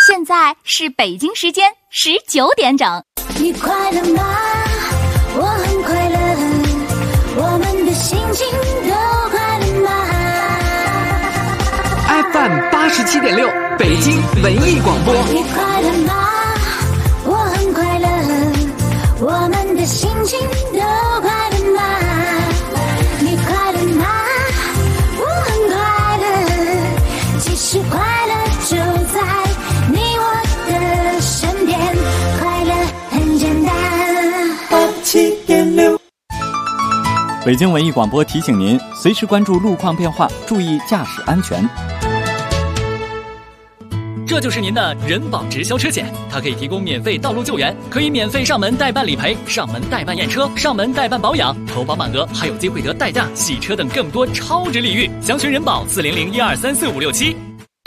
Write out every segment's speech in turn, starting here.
现在是北京时间19点整。 你快乐吗？我很快乐，我们的心情都快乐吗 ？FM 87.6，北京文艺广播。 你快乐吗？我很快乐，我们的心情都快乐吗？你快乐吗？我很快乐，其实快乐就在你我的身边，快乐很简单。87.6。 北京文艺广播提醒您，随时关注路况变化，注意驾驶安全。 这就是您的人保直销车险，它可以提供免费道路救援，可以免费上门代办理赔、上门代办验车、上门代办保养，投保满额还有机会得代驾、洗车等更多超值礼遇。详询人保400-1234567。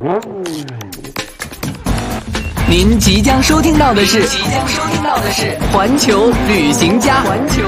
您即将收听到的是环球旅行家。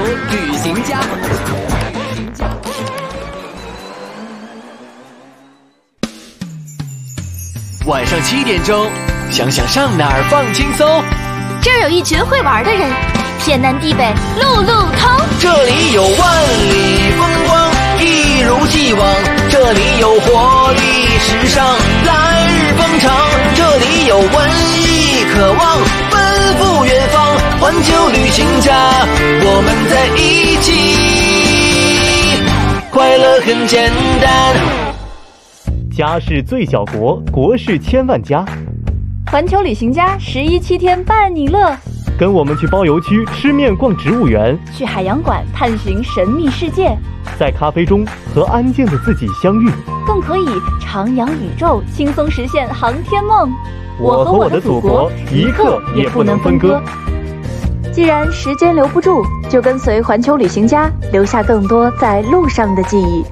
晚上7点钟，想想上哪儿放轻松。 这儿有一群会玩的人，天南地北路路通。 这里有万里风光，一如既往。这里有活力时尚，来日方长。这里有文艺渴望，奔赴远方。环球旅行家，我们在一起，快乐很简单。 家是最小国，国是千万家。 环球旅行家11-7天伴你乐， 跟我们去包邮区吃面逛植物园， 去海洋馆探寻神秘世界， 在咖啡中和安静的自己相遇， 更可以徜徉宇宙，轻松实现航天梦。 我和我的祖国一刻也不能分割。 既然时间留不住，就跟随环球旅行家，留下更多在路上的记忆。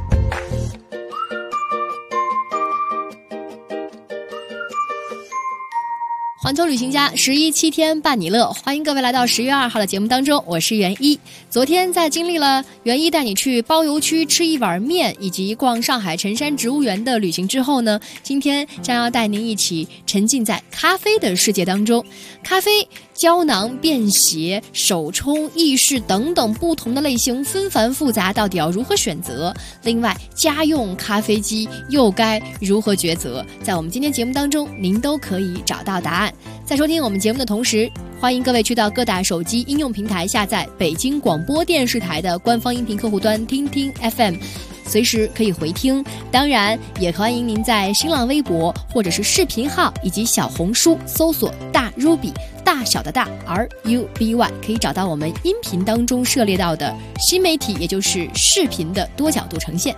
环球旅行家11-7天伴你乐，欢迎各位来到10月2号的节目当中，我是袁一。昨天在经历了袁一带你去包邮区吃一碗面以及逛上海辰山植物园的旅行之后呢，今天将要带您一起沉浸在咖啡的世界当中。咖啡胶囊、便携、手冲、意式等等不同的类型纷繁复杂，到底要如何选择？另外，家用咖啡机又该如何抉择？在我们今天节目当中，您都可以找到答案。在收听我们节目的同时，欢迎各位去到各大手机应用平台下载北京广播电视台的官方音频客户端听听 FM， 随时可以回听。当然也欢迎您在新浪微博或者是视频号以及小红书搜索大 Ruby， 大小的大 RUBY， 可以找到我们音频当中涉猎到的新媒体，也就是视频的多角度呈现。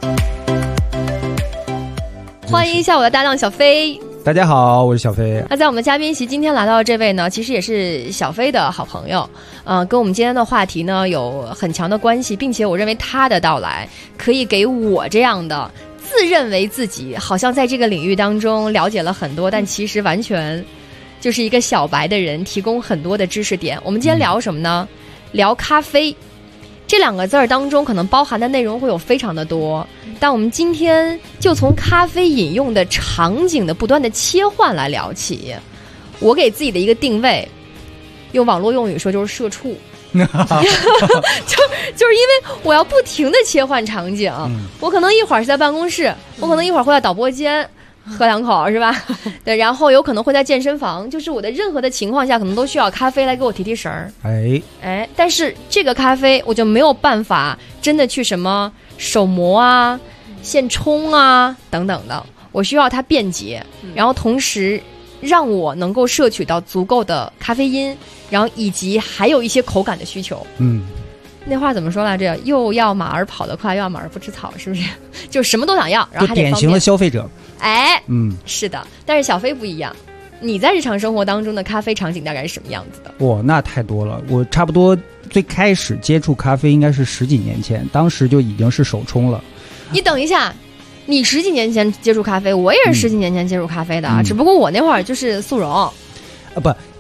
欢迎一下我的搭档小飞。 大家好，我是小飞。 那在我们嘉宾席今天来到的这位呢，其实也是小飞的好朋友，跟我们今天的话题呢有很强的关系，并且我认为他的到来可以给我这样的自认为自己好像在这个领域当中了解了很多，但其实完全就是一个小白的人，提供很多的知识点。我们今天聊什么呢？聊咖啡。这2个字儿当中可能包含的内容会有非常的多，但我们今天就从咖啡饮用的场景的不断的切换来聊起。我给自己的一个定位，用网络用语说就是社畜就是因为我要不停的切换场景，我可能一会儿是在办公室，我可能一会儿会在导播间喝2口是吧？对，然后有可能会在健身房，就是我的任何的情况下可能都需要咖啡来给我提提神儿。但是这个咖啡我就没有办法真的去什么手磨啊、现冲啊等等的，我需要它便捷，然后同时让我能够摄取到足够的咖啡因，然后以及还有一些口感的需求。那话怎么说来着？又要马儿跑得快，又要马儿不吃草，是不是？就什么都想要，然后还得方便。 典型的消费者。 是的。但是小飞不一样，你在日常生活当中的咖啡场景大概是什么样子的？ 那太多了。我差不多最开始接触咖啡应该是10几年前，当时就已经是手冲了。 你等一下，你10几年前接触咖啡，我也是10几年前接触咖啡的，只不过我那会儿就是速溶。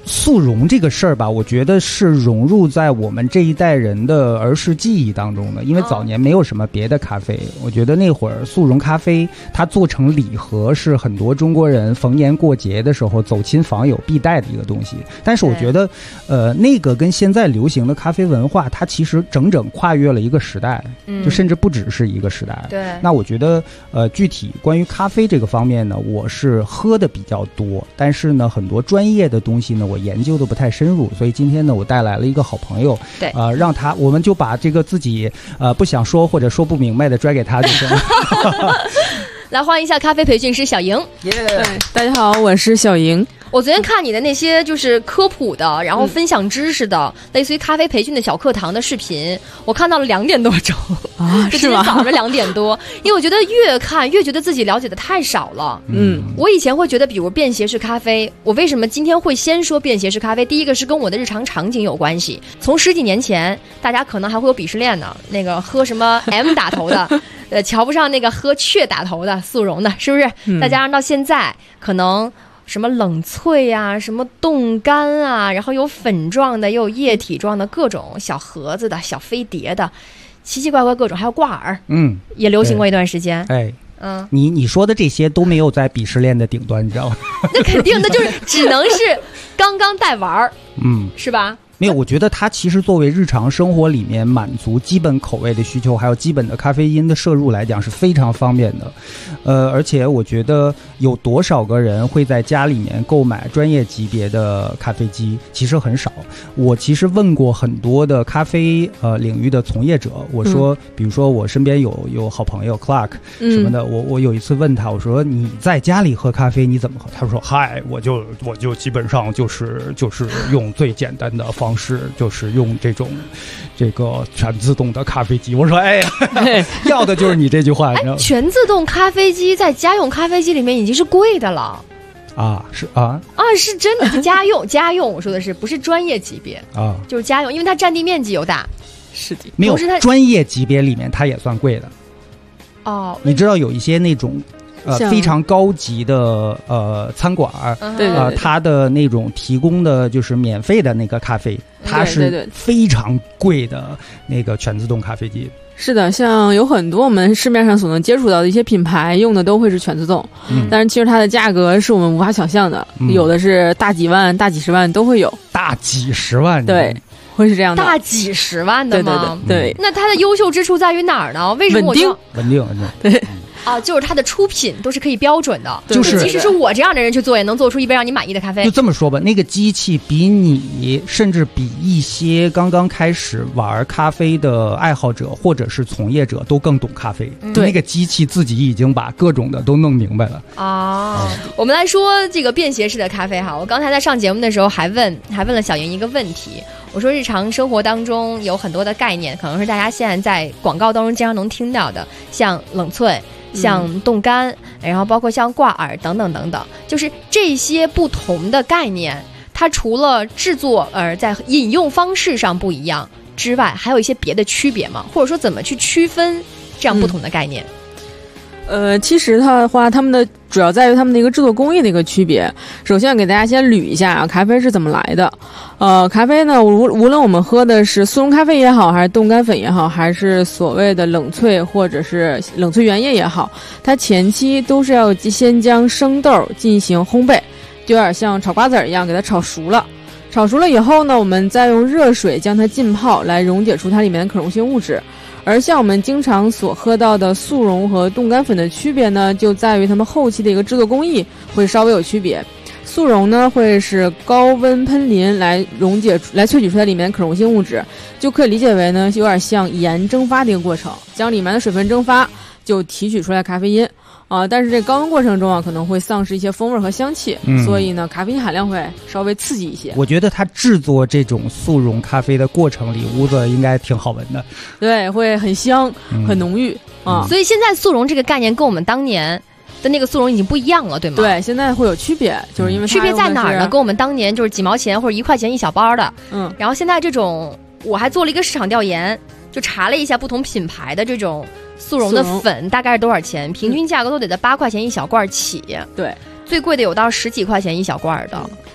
速溶这个事儿吧，我觉得是融入在我们这一代人的儿时记忆当中的，因为早年没有什么别的咖啡，我觉得那会儿速溶咖啡它做成礼盒是很多中国人逢年过节的时候走亲访友必带的一个东西。但是我觉得那个跟现在流行的咖啡文化它其实整整跨越了一个时代，就甚至不只是一个时代。 对， 那我觉得具体关于咖啡这个方面呢，我是喝的比较多，但是呢很多专业的东西呢我研究的不太深入，所以今天呢我带来了一个好朋友， 对， 让我们就把这个自己不想说或者说不明白的拽给他就行了。 来欢迎一下咖啡培训师小莹。 大家好，我是小莹。 我昨天看你的那些就是科普的，然后分享知识的，类似于咖啡培训的小课堂的视频，我看到了2点多钟啊， 就今天早上2点多，因为我觉得越看越觉得自己了解的太少了。我以前会觉得，比如便携式咖啡，我为什么今天会先说便携式咖啡？第一个是跟我的日常场景有关系，从10几年前，大家可能还会有鄙视链呢，那个喝什么 M 打头的。瞧不上那个喝雀打头的速溶的，是不是？再加上到现在，可能什么冷萃啊，什么冻干啊，然后有粉状的，也有液体状的，各种小盒子的小飞碟的，奇奇怪怪各种，还有挂耳，也流行过一段时间。 你说的这些都没有在鄙视链的顶端，你知道吗？ 那肯定的，就是只能是刚刚带玩儿，是吧？ 没有，我觉得它其实作为日常生活里面满足基本口味的需求，还有基本的咖啡因的摄入来讲是非常方便的。而且我觉得有多少个人会在家里面购买专业级别的咖啡机，其实很少。我其实问过很多的咖啡领域的从业者，我说，比如说我身边有好朋友 Clark 什么的，我有一次问他，我说你在家里喝咖啡你怎么喝？他说嗨，我就基本上就是用最简单的方式，就是用这个全自动的咖啡机。我说哎呀，要的就是你这句话。 全自动咖啡机在家用咖啡机里面已经是贵的了啊，是啊， 是真的是家用，我说的是不是专业级别啊，就是家用，因为它占地面积又大。 是的， 没有专业级别里面它也算贵的哦。你知道有一些那种非常高级的餐馆，它的那种提供的就是免费的那个咖啡，它是非常贵的那个全自动咖啡机。 是的，像有很多我们市面上所能接触到的一些品牌用的都会是全自动，但是其实它的价格是我们无法想象的，有的是大几万、大几十万都会有， 大几十万， 对，会是这样的， 大几十万的吗？ 对。 那它的优秀之处在于哪儿呢？为什么稳定， 对。 就是它的出品都是可以标准的， 就是即使是我这样的人去做，也能做出一杯让你满意的咖啡。 就这么说吧，那个机器比你，甚至比一些刚刚开始玩咖啡的爱好者或者是从业者都更懂咖啡。那个机器自己已经把各种的都弄明白了。 我们来说这个便携式的咖啡哈，我刚才在上节目的时候还问了小莹一个问题，我说日常生活当中有很多的概念，可能是大家现在在广告当中经常能听到的，像冷萃。像冻干，然后包括像挂耳等等等等，就是这些不同的概念，它除了制作在饮用方式上不一样之外，还有一些别的区别吗？或者说怎么去区分这样不同的概念？ 其实它的话，他们的主要在于他们的一个制作工艺的一个区别。首先给大家先捋一下咖啡是怎么来的。咖啡呢，无论我们喝的是速溶咖啡也好，还是冻干粉也好，还是所谓的冷萃或者是冷萃原液也好，它前期都是要先将生豆进行烘焙，就有点像炒瓜子一样，给它炒熟了。炒熟了以后呢，我们再用热水将它浸泡，来溶解出它里面的可溶性物质。而像我们经常所喝到的速溶和冻干粉的区别呢，就在于它们后期的一个制作工艺会稍微有区别。速溶呢会是高温喷淋来萃取出来里面的可溶性物质，就可以理解为呢有点像盐蒸发的一个过程，将里面的水分蒸发，就提取出来咖啡因。但是这高温过程中可能会丧失一些风味和香气，所以呢咖啡因含量会稍微刺激一些。 我觉得它制作这种速溶咖啡的过程里，屋子应该挺好闻的。 对，会很香，很浓郁所以现在速溶这个概念跟我们当年的那个速溶已经不一样了，对吗？ 对，现在会有区别，就是因为区别在哪儿呢？跟我们当年就是几毛钱或者1块钱一小包的，然后现在这种我还做了一个市场调研，就查了一下不同品牌的这种速溶的粉大概是多少钱，平均价格都得在8块钱一小罐起。 对， 最贵的有到10几块钱一小罐的。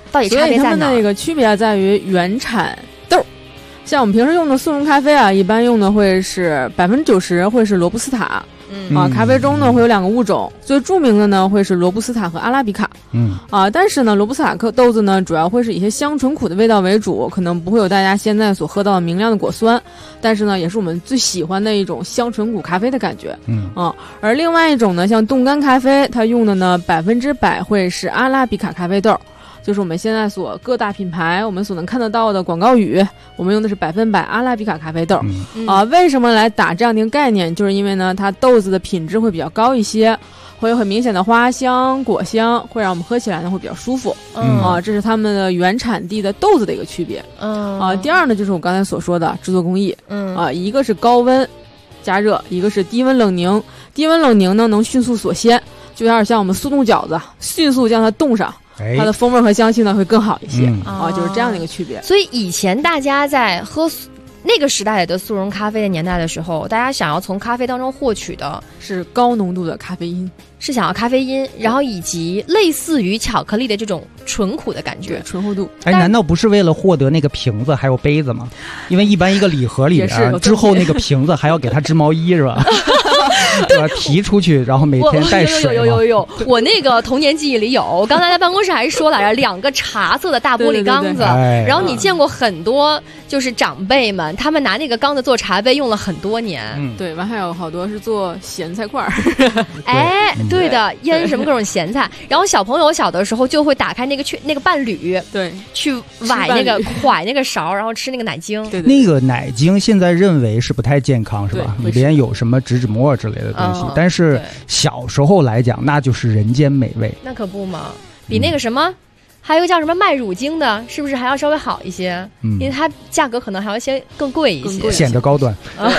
到底差别在哪？ 所以它们的那个区别在于原产豆。像我们平时用的速溶咖啡啊，一般用的会是90%会是罗布斯塔。咖啡中呢会有2个物种，最著名的呢会是罗布斯塔和阿拉比卡。但是呢，罗布斯塔豆子呢主要会是以一些香醇苦的味道为主，可能不会有大家现在所喝到的明亮的果酸，但是呢，也是我们最喜欢的一种香醇苦咖啡的感觉。而另外一种呢，像冻干咖啡，它用的呢100%会是阿拉比卡咖啡豆。就是我们现在所各大品牌我们所能看得到的广告语，我们用的是100%阿拉比卡咖啡豆。为什么来打这样的一个概念？就是因为呢，它豆子的品质会比较高一些，会有很明显的花香、果香，会让我们喝起来呢会比较舒服。这是它们的原产地的豆子的一个区别。第二呢，就是我刚才所说的制作工艺。一个是高温加热，一个是低温冷凝。低温冷凝呢，能迅速锁鲜，就有点像我们速冻饺子，迅速将它冻上。它的风味和香气呢会更好一些。就是这样的一个区别。 所以以前大家在喝那个时代的速溶咖啡的年代的时候，大家想要从咖啡当中获取的是高浓度的咖啡因， 是想要咖啡因，然后以及类似于巧克力的这种纯苦的感觉， 醇厚度。 难道不是为了获得那个瓶子还有杯子吗？因为一般一个礼盒里面之后那个瓶子还要给它织毛衣是吧？提出去，然后每天带水。 有，我那个童年记忆里有。我刚才在办公室还说来着，2个茶色的大玻璃缸子，然后你见过很多就是长辈们，他们拿那个缸子做茶杯用了很多年。 对，完还有好多是做咸菜块儿。 对的，腌什么各种咸菜。然后小朋友小的时候就会打开那个伴侣， 对， 去崴那个勺，然后吃那个奶精。 对， 那个奶精现在认为是不太健康，是吧？里边有什么植脂末之类的东西，但是小时候来讲，那就是人间美味。 那可不嘛，比那个什么。还有一个叫什么卖乳精的，是不是还要稍微好一些？因为它价格可能还要先更贵一些， 显得高端。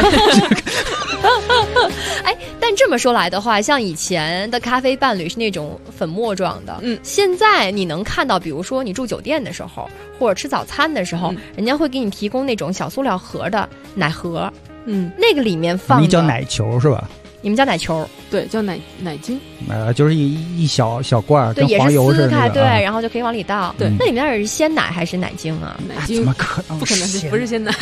但这么说来的话，像以前的咖啡伴侣是那种粉末状的，现在你能看到，比如说你住酒店的时候，或者吃早餐的时候，人家会给你提供那种小塑料盒的奶盒，那个里面放的， 你叫奶球是吧？ 你们叫奶球， 对，叫奶精， 就是一小罐， 对， 跟黄油似的， 也是撕开，对，然后就可以往里倒。 对， 那里面是鲜奶还是奶精啊？ 奶精怎么可能？ 不可能是，不是鲜奶。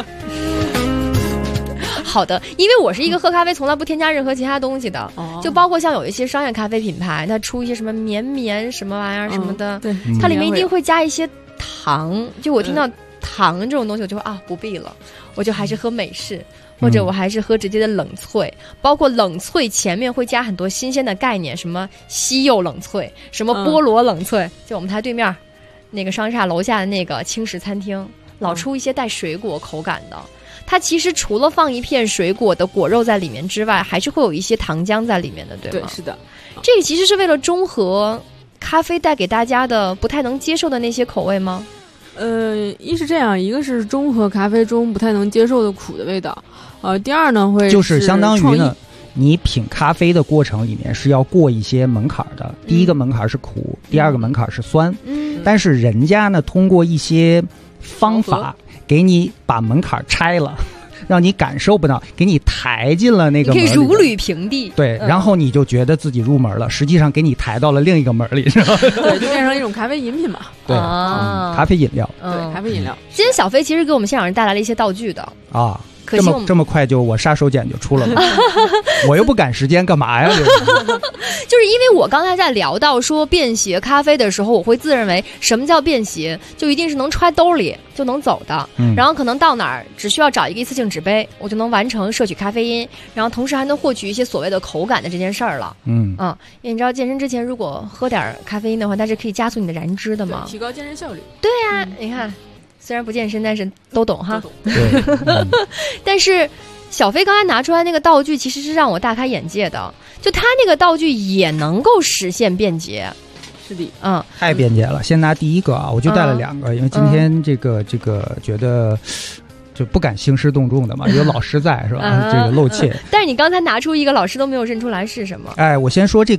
好的，因为我是一个喝咖啡从来不添加任何其他东西的，就包括像有一些商业咖啡品牌，它出一些什么绵什么玩意儿什么的， 对， 它里面一定会加一些糖。就我听到糖这种东西，我就不必了，我就还是喝美式。或者我还是喝直接的冷萃，包括冷萃前面会加很多新鲜的概念，什么西柚冷萃，什么菠萝冷萃。就我们台对面那个商厦楼下的那个轻食餐厅，老出一些带水果口感的。它其实除了放一片水果的果肉在里面之外，还是会有一些糖浆在里面的，对吗？ 对，是的。 这个其实是为了中和咖啡带给大家的不太能接受的那些口味吗？ 一是这样，一个是中和咖啡中不太能接受的苦的味道，第二呢会就是相当于呢，你品咖啡的过程里面是要过一些门槛的。第一个门槛是苦，第二个门槛是酸。但是人家呢，通过一些方法给你把门槛拆了。让你感受不到，给你抬进了那个门里， 你可以如履平地。 对，然后你就觉得自己入门了，实际上给你抬到了另一个门里，是吧？ 对，就变成一种咖啡饮品嘛。 对，咖啡饮料。 对，咖啡饮料。 今天小飞其实给我们现场人带来了一些道具的啊。这么快就我杀手锏就出了吗？我又不赶时间干嘛呀？ 就是因为我刚才在聊到说便携咖啡的时候，我会自认为什么叫便携，就一定是能揣兜里就能走的，然后可能到哪儿只需要找一个一次性纸杯，我就能完成摄取咖啡因，然后同时还能获取一些所谓的口感的这件事儿了。因为你知道健身之前如果喝点咖啡因的话，它是可以加速你的燃脂的嘛， 提高健身效率。 对呀，你看。虽然不健身，但是都懂哈。 对， 但是小飞刚才拿出来那个道具，其实是让我大开眼界的。就他那个道具也能够实现便捷， 是的， 太便捷了。先拿第一个啊，我就带了2个，因为今天这个觉得就不敢兴师动众的嘛，有老师在是吧？这个露怯。 但是你刚才拿出一个，老师都没有认出来是什么。 我先说这个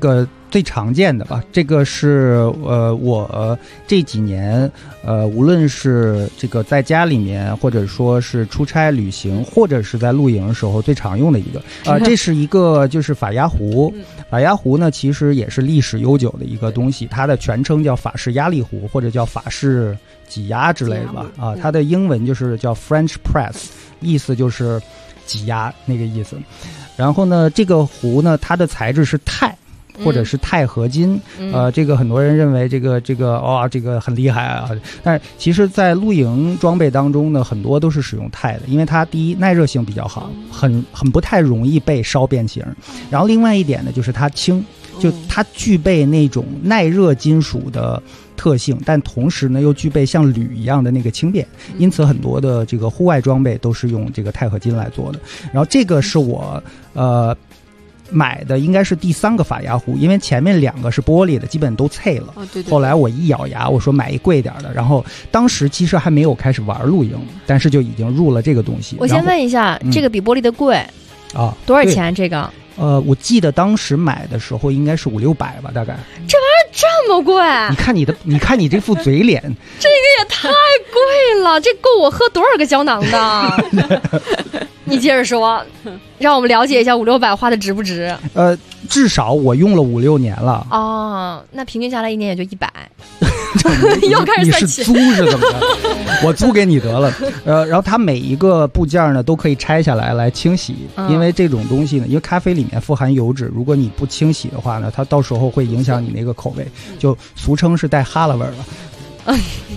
最常见的吧。这个是我这几年无论是这个在家里面，或者说是出差旅行，或者是在露营的时候最常用的一个这是一个就是法压壶。法压壶呢其实也是历史悠久的一个东西，它的全称叫法式压力壶，或者叫法式挤压之类的吧。它的英文就是叫 French press， 意思就是挤压那个意思。然后呢这个壶呢它的材质是钛或者是钛合金。这个很多人认为这个这个很厉害啊，但是其实在露营装备当中呢很多都是使用钛的，因为它第一耐热性比较好，很不太容易被烧变形。然后另外一点呢就是它轻，就它具备那种耐热金属的特性，但同时呢又具备像铝一样的那个轻便，因此很多的这个户外装备都是用这个钛合金来做的。然后这个是我买的应该是第3个法压壶，因为前面2个是玻璃的，基本都脆了。 对。 后来我一咬牙，我说买一贵点的。然后当时其实还没有开始玩露营，但是就已经入了这个东西。 我先问一下，这个比玻璃的贵啊？ 多少钱？这个？ 我记得当时买的时候应该是500-600吧，大概。 这玩意儿这么贵？ 你看你这副嘴脸， 这个也太贵了，这够我喝多少个胶囊的？你接着说，让我们了解一下500-600花的值不值？ 至少我用了5-6年了。 哦，那平均下来1年也就100。又开始算钱。 你是租是怎么着？我租给你得了。然后它每一个部件呢都可以拆下来清洗，因为这种东西呢，因为咖啡里面富含油脂，如果你不清洗的话呢，它到时候会影响你那个口味，就俗称是带哈喇味了。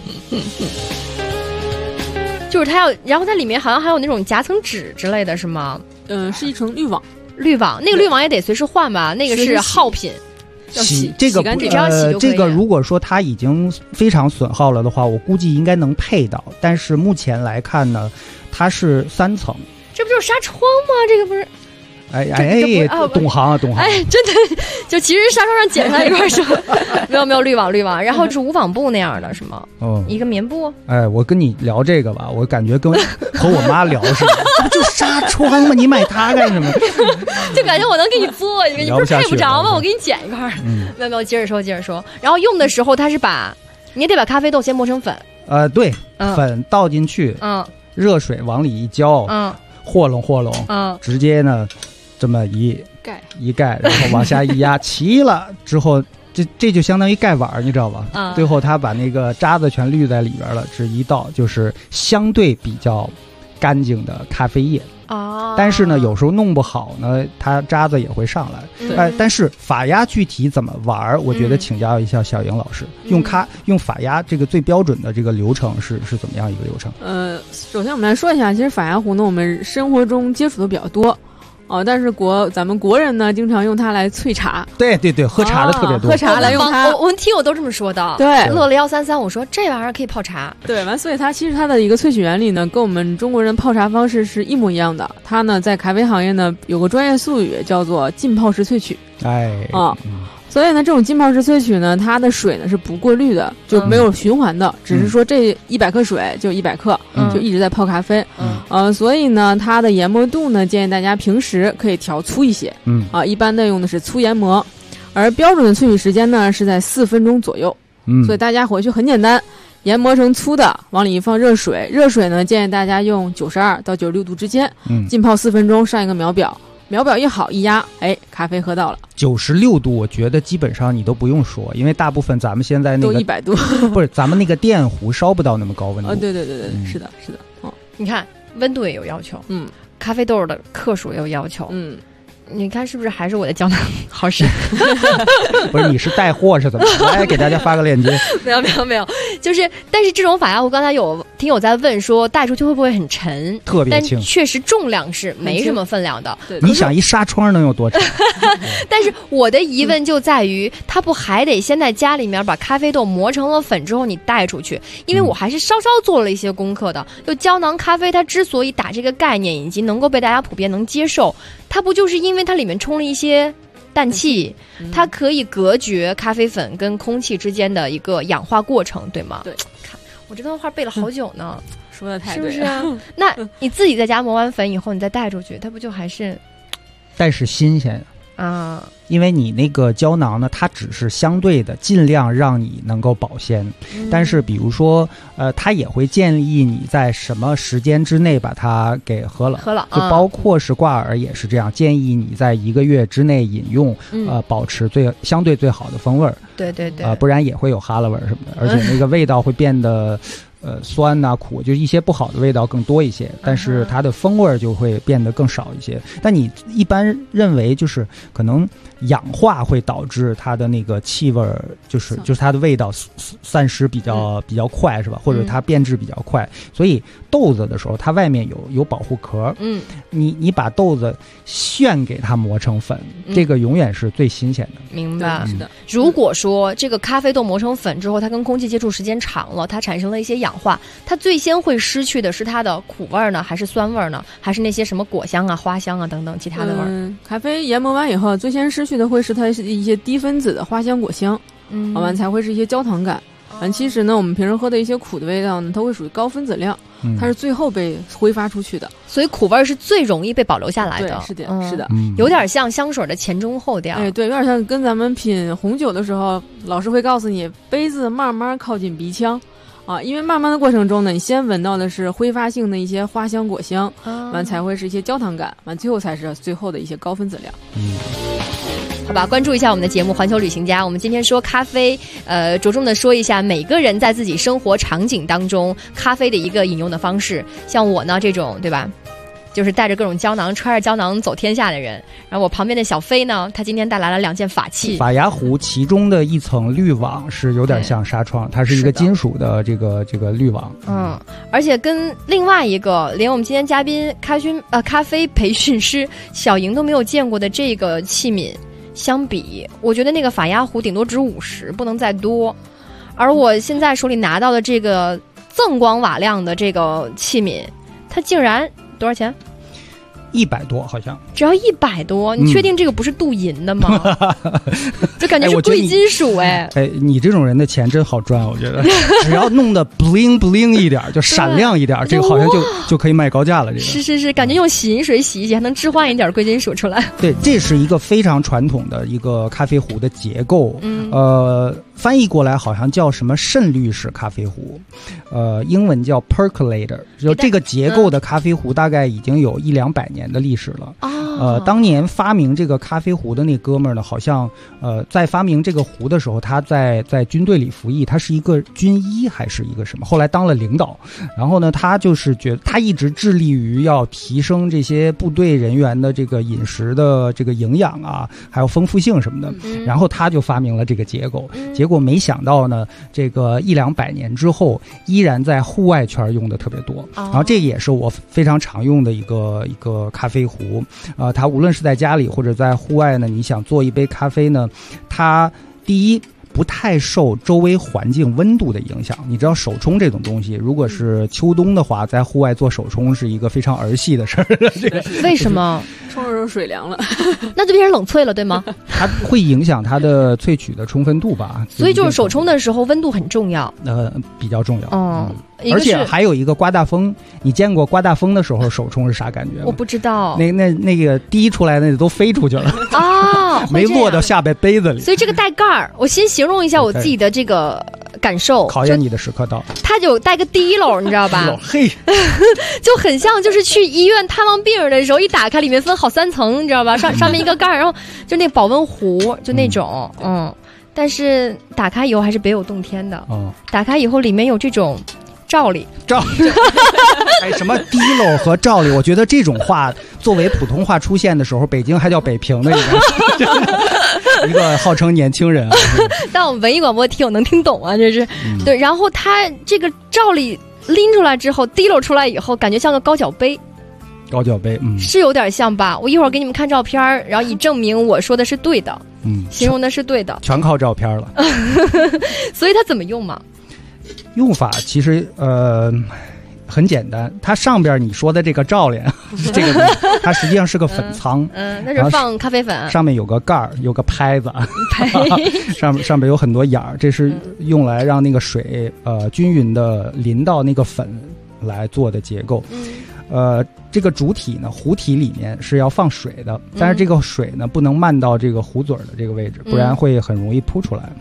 就是它要，然后它里面好像还有那种夹层纸之类的是吗？ 是一层滤网。 滤网，那个滤网也得随时换吧？那个是耗品。 洗这个这个如果说它已经非常损耗了的话，我估计应该能配到，但是目前来看呢它是3层。 这不就是纱窗吗？这个不是懂行啊，懂行。 真的，就其实纱窗上剪下来一块是没有滤网，然后是无纺布那样的是吗？一个棉布。 我跟你聊这个吧，我感觉和我妈聊似的，就纱窗嘛，你买它干什么？ 就感觉我能给你做一个，你不是配不着吗？我给你剪一块。没有，接着说。然后用的时候，它是你也得把咖啡豆先磨成粉。 对，粉倒进去，热水往里一浇，和拢，直接呢。这么一盖，然后往下一压，齐了之后，这就相当于盖碗，你知道吧？最后他把那个渣子全滤在里边了，这一倒就是相对比较干净的咖啡液。但是呢，有时候弄不好呢，它渣子也会上来。但是法压具体怎么玩，我觉得请教一下小莹老师，用法压这个最标准的这个流程是怎么样一个流程？ 首先我们来说一下，其实法压壶呢，我们生活中接触的比较多。但是咱们国人呢，经常用它来萃茶。 对，喝茶的特别多。 喝茶来用它， 我们听友都这么说的。 对， 乐了133，我说这玩意儿可以泡茶。 对，所以其实它的一个萃取原理呢，跟我们中国人泡茶方式是一模一样的。它呢，在咖啡行业呢，有个专业术语叫做浸泡式萃取。所以呢，这种浸泡式萃取呢，它的水呢是不过滤的，就没有循环的，只是说这100克水就100克，就一直在泡咖啡。所以呢，它的研磨度呢，建议大家平时可以调粗一些。一般的用的是粗研磨，而标准的萃取时间呢是在4分钟左右。所以大家回去很简单，研磨成粗的，往里一放热水，热水呢建议大家用92到96度之间，浸泡4分钟，上一个秒表。秒表一好一压，咖啡喝到了。 96度，我觉得基本上你都不用说，因为大部分咱们现在那个都100度， 不是咱们那个电壶烧不到那么高温度。 对，是的。 你看温度也有要求，咖啡豆的克数也有要求，你看是不是还是我的胶囊好使？ 不是，你是带货是怎么？来给大家发个链接。 没有，就是，但是这种法压壶，刚才有听友在问说，带出去会不会很沉？ 特别轻， 但确实重量是没什么分量的。 你想一纱窗能有多沉？ 但是我的疑问就在于，它不还得先在家里面把咖啡豆磨成了粉之后你带出去？因为我还是稍稍做了一些功课的。就胶囊咖啡，它之所以打这个概念以及能够被大家普遍能接受，它不就是因为它里面充了一些氮气，它可以隔绝咖啡粉跟空气之间的一个氧化过程，对吗？ 对， 看我这段话背了好久呢， 说的太对了， 是不是啊？那你自己在家磨完粉以后，你再带出去，它不就还是？ 但是新鲜， 啊。 因为你那个胶囊呢，它只是相对的尽量让你能够保鲜，但是比如说它也会建议你在什么时间之内把它给喝了，就包括是挂耳也是这样，建议你在1个月之内饮用，保持相对最好的风味儿。 对对对， 不然也会有哈喇味什么的，而且那个味道会变得酸呐、苦，就一些不好的味道更多一些，但是它的风味就会变得更少一些。但你一般认为就是可能氧化会导致它的那个气味，就是它的味道散失比较快，是吧？或者它变质比较快，所以豆子的时候它外面有保护壳，你把豆子炫给它磨成粉，这个永远是最新鲜的。 明白。是的。如果说这个咖啡豆磨成粉之后，它跟空气接触时间长了，它产生了一些氧化，它最先会失去的是它的苦味呢，还是酸味呢，还是那些什么果香啊、花香啊等等其他的味儿？ 咖啡研磨完以后，最先失去的会是它一些低分子的花香、果香，完才会是一些焦糖感。其实呢，我们平时喝的一些苦的味道呢，它会属于高分子量，它是最后被挥发出去的， 所以苦味是最容易被保留下来的。 对，是的，是的， 有点像香水的前中后调。 哎，对，有点像跟咱们品红酒的时候，老师会告诉你，杯子慢慢靠近鼻腔。因为慢慢的过程中呢，你先闻到的是挥发性的一些花香果香，完才会是一些焦糖感，完最后才是最后的一些高分子量。 好吧，关注一下我们的节目《环球旅行家》。我们今天说咖啡，着重的说一下每个人在自己生活场景当中咖啡的一个饮用的方式。像我呢这种，对吧？就是带着各种胶囊，揣着胶囊走天下的人。然后我旁边的小飞呢，他今天带来了2件法器。 法牙壶其中的一层滤网是有点像纱窗，它是一个金属的这个滤网。 而且跟另外一个连我们今天嘉宾咖啡培训师小莹都没有见过的这个器皿相比，我觉得那个法牙壶顶多值50，不能再多。而我现在手里拿到的这个锃光瓦亮的这个器皿，它竟然多少钱 ？100多，好像只要100多。你确定这个不是镀银的吗？就感觉是贵金属。 你这种人的钱真好赚，我觉得只要弄得 bling bling 一点，就闪亮一点，这个好像就可以卖高价了。这个是，感觉用洗银水洗一洗，还能置换一点贵金属出来。 对，这是一个非常传统的一个咖啡壶的结构。翻译过来好像叫什么渗滤式咖啡壶，英文叫 percolator。就这个结构的咖啡壶大概已经有100-200年的历史了。当年发明这个咖啡壶的那哥们儿呢，好像在发明这个壶的时候，他在军队里服役，他是一个军医还是一个什么，后来当了领导。然后呢，他就是觉得他一直致力于要提升这些部队人员的这个饮食的这个营养啊，还有丰富性什么的。然后他就发明了这个结构，结果没想到呢，这个100-200年之后，依然在户外圈用的特别多。然后这也是我非常常用的一个咖啡壶。它无论是在家里或者在户外呢，你想做一杯咖啡呢，它第一不太受周围环境温度的影响。你知道手冲这种东西，如果是秋冬的话，在户外做手冲是一个非常儿戏的事儿。这个为什么？ 冲着水凉了， 那就变成冷萃了，对吗？ 它会影响它的萃取的充分度吧。 所以就是手冲的时候温度很重要。 比较重要。而且还有一个刮大风，你见过刮大风的时候手冲是啥感觉吗？ 我不知道。 那个滴出来那都飞出去了啊，没落到下杯子里。 所以这个带盖儿，我先形容一下我自己的这个感受。 考验你的时刻到。 它就带个滴漏，你知道吧？ 嘿， 就很像就是去医院探望病人的时候，一打开里面分好3层，你知道吧？上面一个盖儿，然后就那保温壶，就那种，但是打开以后还是别有洞天的。打开以后里面有这种罩里， 什么滴漏和罩里，我觉得这种话作为普通话出现的时候，北京还叫北平的一个号称年轻人。 但我们文艺广播听友能听懂啊，这是对。然后它这个罩里拎出来之后，滴漏出来以后，感觉像个高脚杯。 高脚杯， 是有点像吧？我一会儿给你们看照片，然后以证明我说的是对的，形容的是对的， 全靠照片了。 所以它怎么用嘛？ 用法其实很简单，它上边你说的这个罩帘，这个它实际上是个粉仓， 那是放咖啡粉， 上面有个盖儿，有个拍子，上面有很多眼儿，这是用来让那个水均匀的淋到那个粉来做的结构。 这个主体呢，壶体里面是要放水的，但是这个水呢不能漫到这个壶嘴的这个位置，不然会很容易扑出来。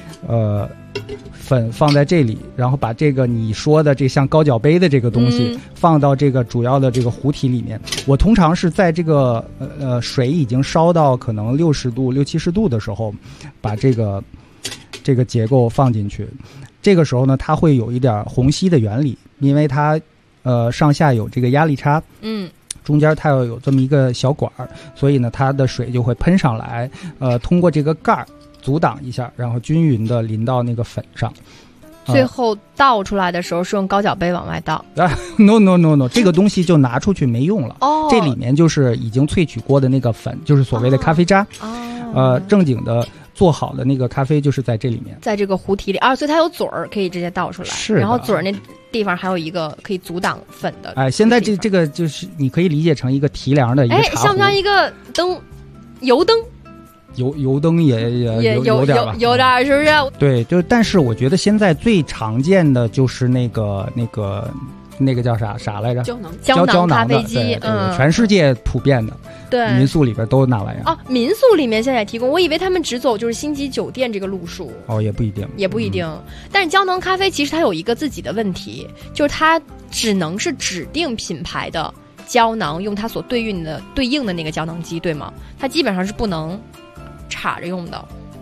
粉放在这里，然后把这个你说的这像高脚杯的这个东西放到这个主要的这个壶体里面。我通常是在这个水已经烧到可能60度、60-70度的时候，把这个结构放进去。这个时候呢，它会有一点虹吸的原理，因为它上下有这个压力差，中间它要有这么一个小管儿，所以呢，它的水就会喷上来，通过这个盖儿阻挡一下，然后均匀的淋到那个粉上。 最后倒出来的时候是用高脚杯往外倒。 No， 这个东西就拿出去没用了。这里面就是已经萃取过的那个粉，就是所谓的咖啡渣。正经的做好的那个咖啡就是在这里面， 在这个壶体里所以它有嘴儿可以直接倒出来。 是， 然后嘴儿那地方还有一个可以阻挡粉的。 现在这个就是你可以理解成一个提梁的一个茶壶。 像不像一个油灯？ 油灯也有点吧， 有点是不是？ 对，但是我觉得现在最常见的就是那个叫啥来着？胶囊咖啡机， 对，全世界普遍的。 对， 民宿里边都那玩意儿。 民宿里面现在也提供，我以为他们只走就是星级酒店这个路数。 也不一定。 但是胶囊咖啡其实它有一个自己的问题，就是它只能是指定品牌的胶囊用它所对应的那个胶囊机，对吗？它基本上是不能插着用的。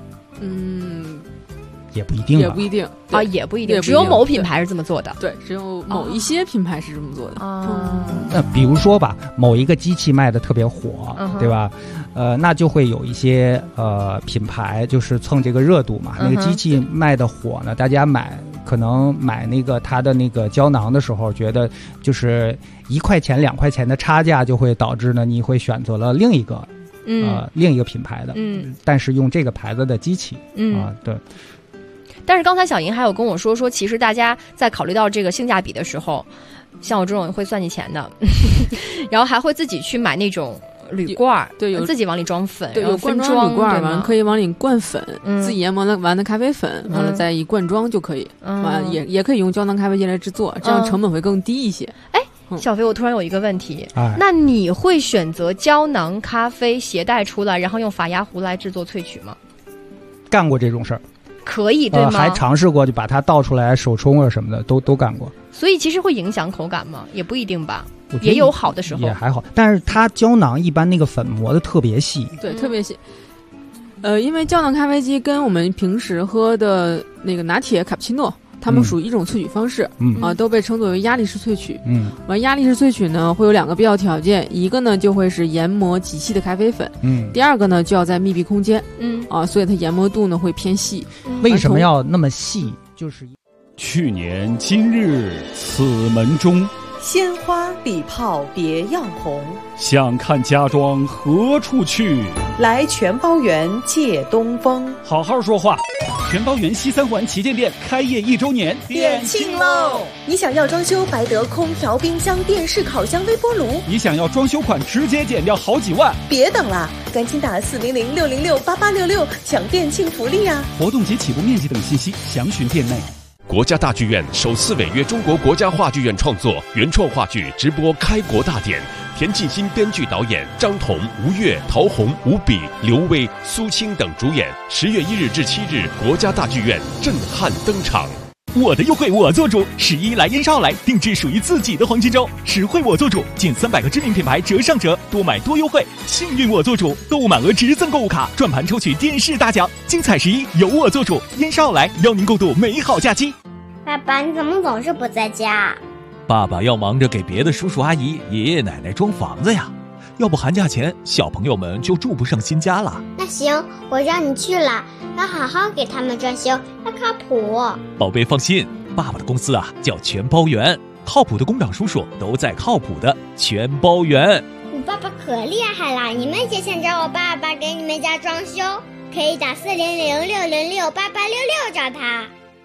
也不一定， 也不一定啊，也不一定，只有某品牌是这么做的。 对，只有某一些品牌是这么做的。 那比如说吧，某一个机器卖的特别火，对吧？那就会有一些品牌就是蹭这个热度嘛。那个机器卖的火呢，大家可能买那个它的那个胶囊的时候，觉得就是1块钱2块钱的差价，就会导致呢你会选择了另一个品牌的，但是用这个牌子的机器，对。 但是刚才小莹还有跟我说，其实大家在考虑到这个性价比的时候，像我这种会算计钱的，然后还会自己去买那种铝罐， 对， 自己往里装粉， 对，有罐装铝罐，完了可以往里灌粉，自己研磨完的咖啡粉，完了再一灌装就可以，完也可以用胶囊咖啡机来制作，这样成本会更低一些。 小飞，我突然有一个问题，那你会选择胶囊咖啡携带出来，然后用法压壶来制作萃取吗？ 干过这种事儿。 可以对吗？ 还尝试过就把它倒出来手冲啊什么的都干过。 所以其实会影响口感吗？也不一定吧，也有好的时候。 也还好，但是它胶囊一般那个粉磨的特别细。 对，特别细。因为胶囊咖啡机跟我们平时喝的那个拿铁、卡布奇诺，它们属于一种萃取方式，都被称作为压力式萃取。完压力式萃取呢，会有2个必要条件，一个呢就会是研磨极细的咖啡粉，第二个呢就要在密闭空间，所以它研磨度呢会偏细。 为什么要那么细？就是去年今日此门中， 鲜花礼炮别样红。 想看家装何处去？ 来全包园借东风。 好好说话。全包园西3环旗舰店开业1周年， 店庆喽！你想要装修白得空调、冰箱、电视、烤箱、微波炉？ 你想要装修款直接减掉好几万？ 别等了，赶紧打400-606-8866抢店庆福利啊！ 活动及起步面积等信息详询店内。 国家大剧院首次违约中国国家话剧院创作原创话剧直播开国大典，田沁鑫编剧导演，张彤、吴越、陶虹、吴比、刘薇、苏青等主演。10月1日至7日，国家大剧院震撼登场。 我的优惠我做主，11来燕莎奥莱定制属于自己的黄金周，实惠我做主，近300个知名品牌折上折，多买多优惠，幸运我做主，购物满额直赠购物卡，转盘抽取电视大奖，精彩11由我做主，燕莎奥莱邀您共度美好假期。 爸爸，你怎么总是不在家？ 爸爸要忙着给别的叔叔阿姨、爷爷奶奶装房子呀，要不寒假前小朋友们就住不上新家了。 那行，我让你去了，要好好给他们装修，要靠谱。 宝贝放心，爸爸的公司啊叫全包园，靠谱的工长叔叔都在靠谱的全包园。 我爸爸可厉害了，你们也想找我爸爸给你们家装修，可以打400-606-8866找他。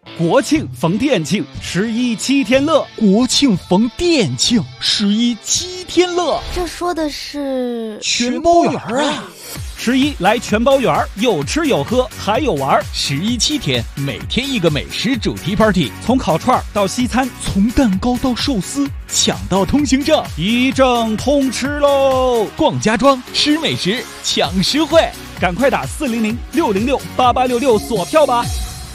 国庆逢店庆，11七天乐。 国庆逢店庆，11七天乐。 这说的是全包圆啊 ！11来全包圆，有吃有喝还有玩。 11七天，每天一个美食主题 party， 从烤串到西餐， 从蛋糕到寿司，抢到通行证， 一证通吃喽！ 逛家装，吃美食，抢实惠， 赶快打400-606-8866锁票吧！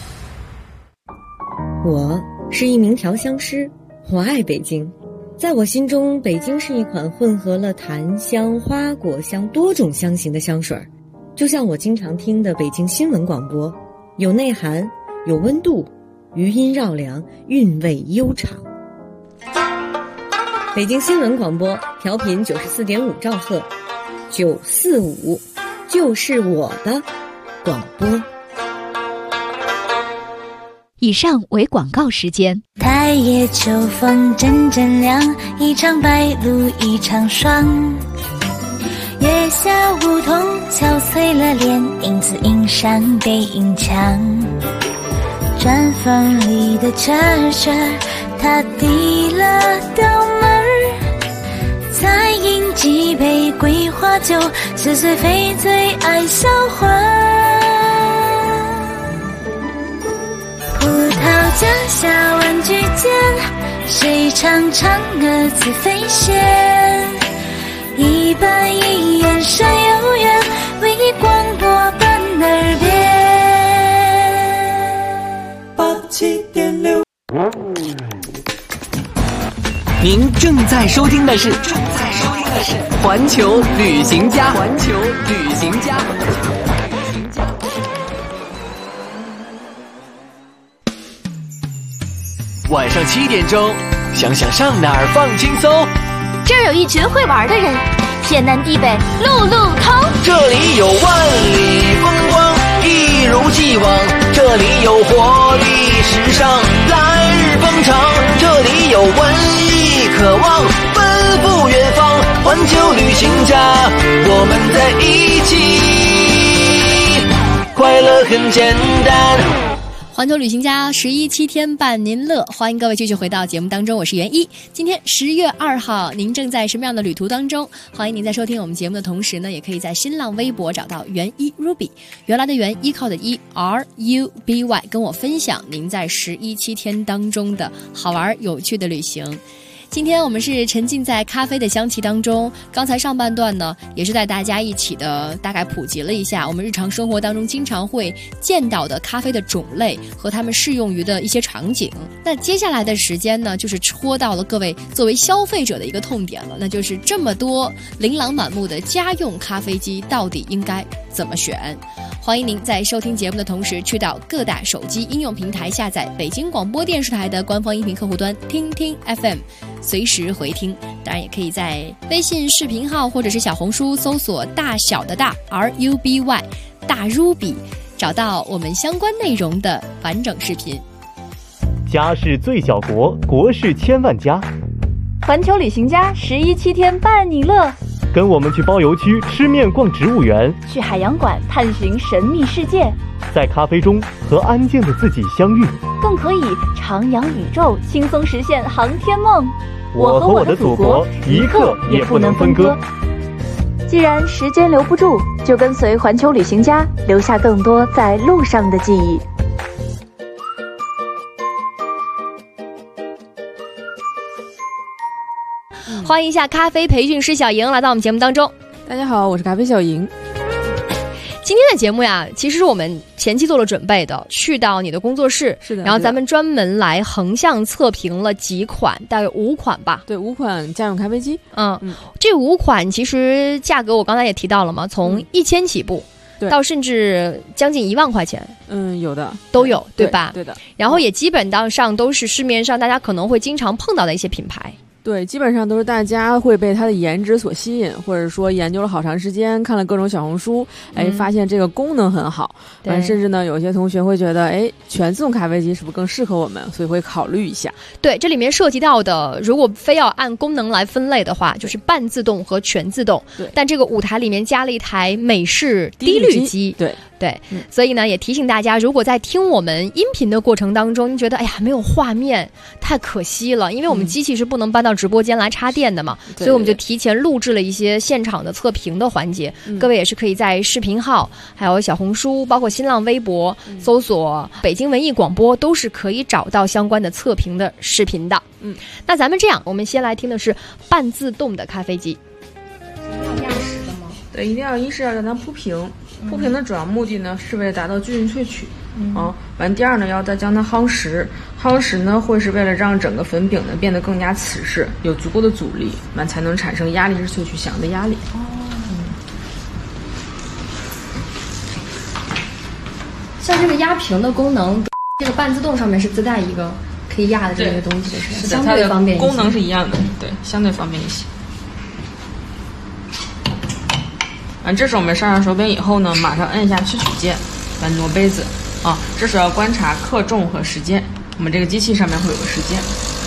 我是一名调香师，我爱北京。在我心中，北京是一款混合了檀香、花果香多种香型的香水，就像我经常听的北京新闻广播，有内涵，有温度，余音绕梁，韵味悠长。北京新闻广播调频94.5兆赫，945就是我的广播。 以上为广告时间。 太夜秋风阵阵凉，一场白露一场霜。月下梧桐憔悴了脸，影子映上背影墙。砖缝里的车车，他递了刀门，再饮几杯桂花酒，似水非醉爱销魂。葡萄架下玩具间，谁唱嫦娥自飞仙？一板一眼山有缘，为你广播伴耳边。87.6。 您正在收听的是环球旅行家。晚上7点钟，想想上哪儿放轻松。 这儿有一群会玩的人，天南地北路路通。 这里有万里风光，一如既往。这里有活力时尚，来日方长。这里有文艺渴望，奔赴远方。环球旅行家，我们在一起，快乐很简单。 环球旅行家11七天伴您乐，欢迎各位继续回到节目当中，我是袁一。今天10月2号，您正在什么样的旅途当中？欢迎您在收听我们节目的同时呢，也可以在新浪微博找到袁一 Ruby， 原来的袁，依靠的依 RUBY， 跟我分享您在11七天当中的好玩有趣的旅行。今天我们是沉浸在咖啡的香气当中，刚才上半段呢，也是带大家一起的大概普及了一下我们日常生活当中经常会见到的咖啡的种类和它们适用于的一些场景。那接下来的时间呢，就是戳到了各位作为消费者的一个痛点了，那就是这么多琳琅满目的家用咖啡机到底应该怎么选？欢迎您在收听节目的同时，去到各大手机应用平台下载北京广播电视台的官方音频客户端听听 FM， 随时回听。当然也可以在微信视频号或者是小红书搜索大小的大 RUBY 大 Ruby， 找到我们相关内容的完整视频。 家是最小国，国是千万家。 环球旅行家11七天伴你乐。 跟我们去包邮区吃面逛植物园， 去海洋馆探寻神秘世界， 在咖啡中和安静的自己相遇， 更可以徜徉宇宙，轻松实现航天梦。 我和我的祖国一刻也不能分割。 既然时间留不住，就跟随环球旅行家，留下更多在路上的记忆。 欢迎一下咖啡培训师小莹来到我们节目当中。 大家好，我是咖啡小莹。 今天的节目呀，其实是我们前期做了准备的，去到你的工作室， 是的， 然后咱们专门来横向测评了几款，大概5款吧。 对，5款家用咖啡机。 这5款其实价格我刚才也提到了嘛，从1000起步。到甚至将近1万块钱， 有的都有，对吧？ 对的。 然后也基本上都是市面上大家可能会经常碰到的一些品牌。 对，基本上都是大家会被它的颜值所吸引，或者说研究了好长时间，看了各种小红书，发现这个功能很好，甚至呢，有些同学会觉得，全自动咖啡机是不是更适合我们，所以会考虑一下。 对，这里面涉及到的，如果非要按功能来分类的话，就是半自动和全自动。 对， 但这个舞台里面加了一台美式低滤机。 对。 对，所以呢，也提醒大家，如果在听我们音频的过程当中，您觉得哎呀没有画面，太可惜了，因为我们机器是不能搬到直播间来插电的嘛，所以我们就提前录制了一些现场的测评的环节。各位也是可以在视频号、还有小红书、包括新浪微博搜索北京文艺广播，都是可以找到相关的测评的视频的。那咱们这样，我们先来听的是半自动的咖啡机。 对，一定要一是要让它铺平，铺平的主要目的呢是为了达到均匀萃取。完第二呢要再将它夯实，夯实呢会是为了让整个粉饼呢变得更加瓷实，有足够的阻力，完才能产生压力式萃取想要的压力。 像这个压平的功能，这个半自动上面是自带一个可以压的这么一个东西的，是相对方便一些。 功能是一样的，对，相对方便一些。这是我们上手柄以后呢，马上摁下萃取键，来挪杯子啊。这时候要观察克重和时间，我们这个机器上面会有个时间。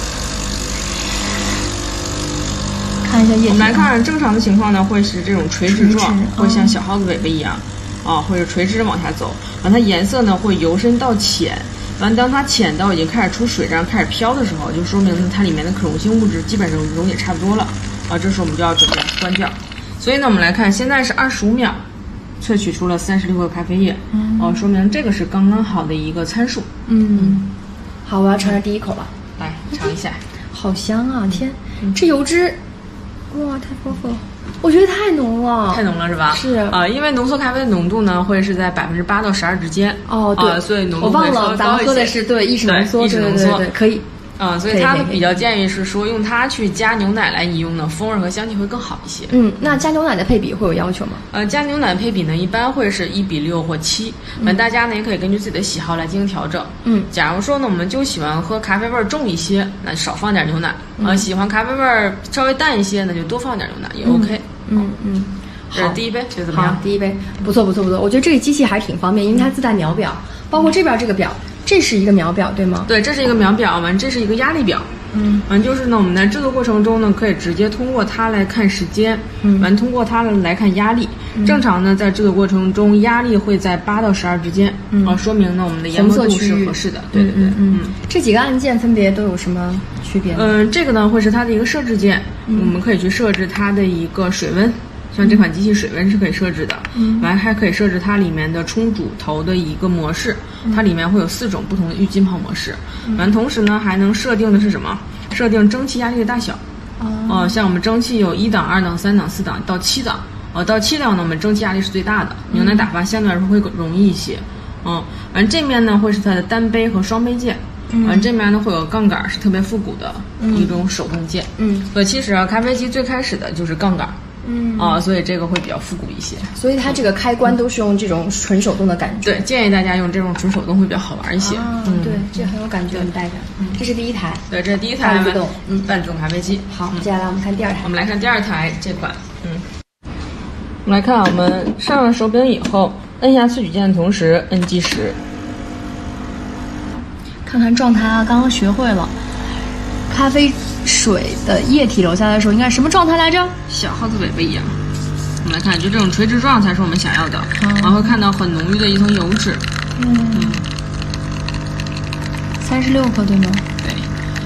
看一下液体。 我们来看正常的情况呢，会是这种垂直状，会像小耗子尾巴一样会是垂直往下走。完，它颜色呢会由深到浅。完，当它浅到已经开始出水，这样开始飘的时候，就说明它里面的可溶性物质基本上溶也差不多了这时候我们就要准备关掉。所以呢，我们来看，现在是25秒，萃取出了36克咖啡液，说明这个是刚刚好的一个参数。 好，我要尝尝第一口吧。 来尝一下， 好香啊！天，这油脂，哇，太丰富了，我觉得太浓了， 太浓了是吧？ 是因为浓缩咖啡的浓度呢会是在8%到12%之间。 对， 所以浓度我忘了，咱们喝的是意式浓缩，对，可以。 所以它比较建议是说用它去加牛奶来饮用呢，风味和香气会更好一些。 那加牛奶的配比会有要求吗？ 加牛奶配比呢一般会是1:6或7，大家呢也可以根据自己的喜好来进行调整。假如说呢我们就喜欢喝咖啡味重一些，那少放点牛奶；喜欢咖啡味稍微淡一些，那就多放点牛奶也 OK。这是第一杯，觉得怎么样？ 第一杯不错。我觉得这个机器还是挺方便，因为它自带秒表，包括这边这个表。这是一个秒表，对吗？ 对，这是一个秒表，完这是一个压力表。就是呢，我们在制作过程中呢，可以直接通过它来看时间，完通过它来看压力。正常呢，在制作过程中，压力会在8到12之间，说明呢我们的研磨度是合适的。对。 这几个按键分别都有什么区别呢？ 这个呢会是它的一个设置键，我们可以去设置它的一个水温。像这款机器水温是可以设置的，完还可以设置它里面的冲煮头的一个模式，它里面会有4种不同的预浸泡模式，完同时呢还能设定的是什么？设定蒸汽压力的大小，像我们蒸汽有1档、2档、3档、4档到7档，到7档呢我们蒸汽压力是最大的，牛奶打发相对来说会更容易一些，完这面呢会是它的单杯和双杯键。完这边呢会有杠杆，是特别复古的一种手动键。所以其实咖啡机最开始的就是杠杆。所以这个会比较复古一些， 所以它这个开关都是用这种纯手动的感觉。 对，建议大家用这种纯手动会比较好玩一些。 对，这很有感觉。我们带着，这是第一台。 对，这是第一台半自动， 半自动咖啡机。 好，接下来我们看第二台。 我们来看第二台这款，我们来看我们上了手柄以后，摁下萃取键的同时摁计时， 看看状态啊，刚刚学会了。咖啡水的液体流下来的时候应该什么状态来着？ 小耗子尾巴一样。我们来看，就这种垂直状才是我们想要的，然后会看到很浓郁的一层油脂。 36克对吗？ 对。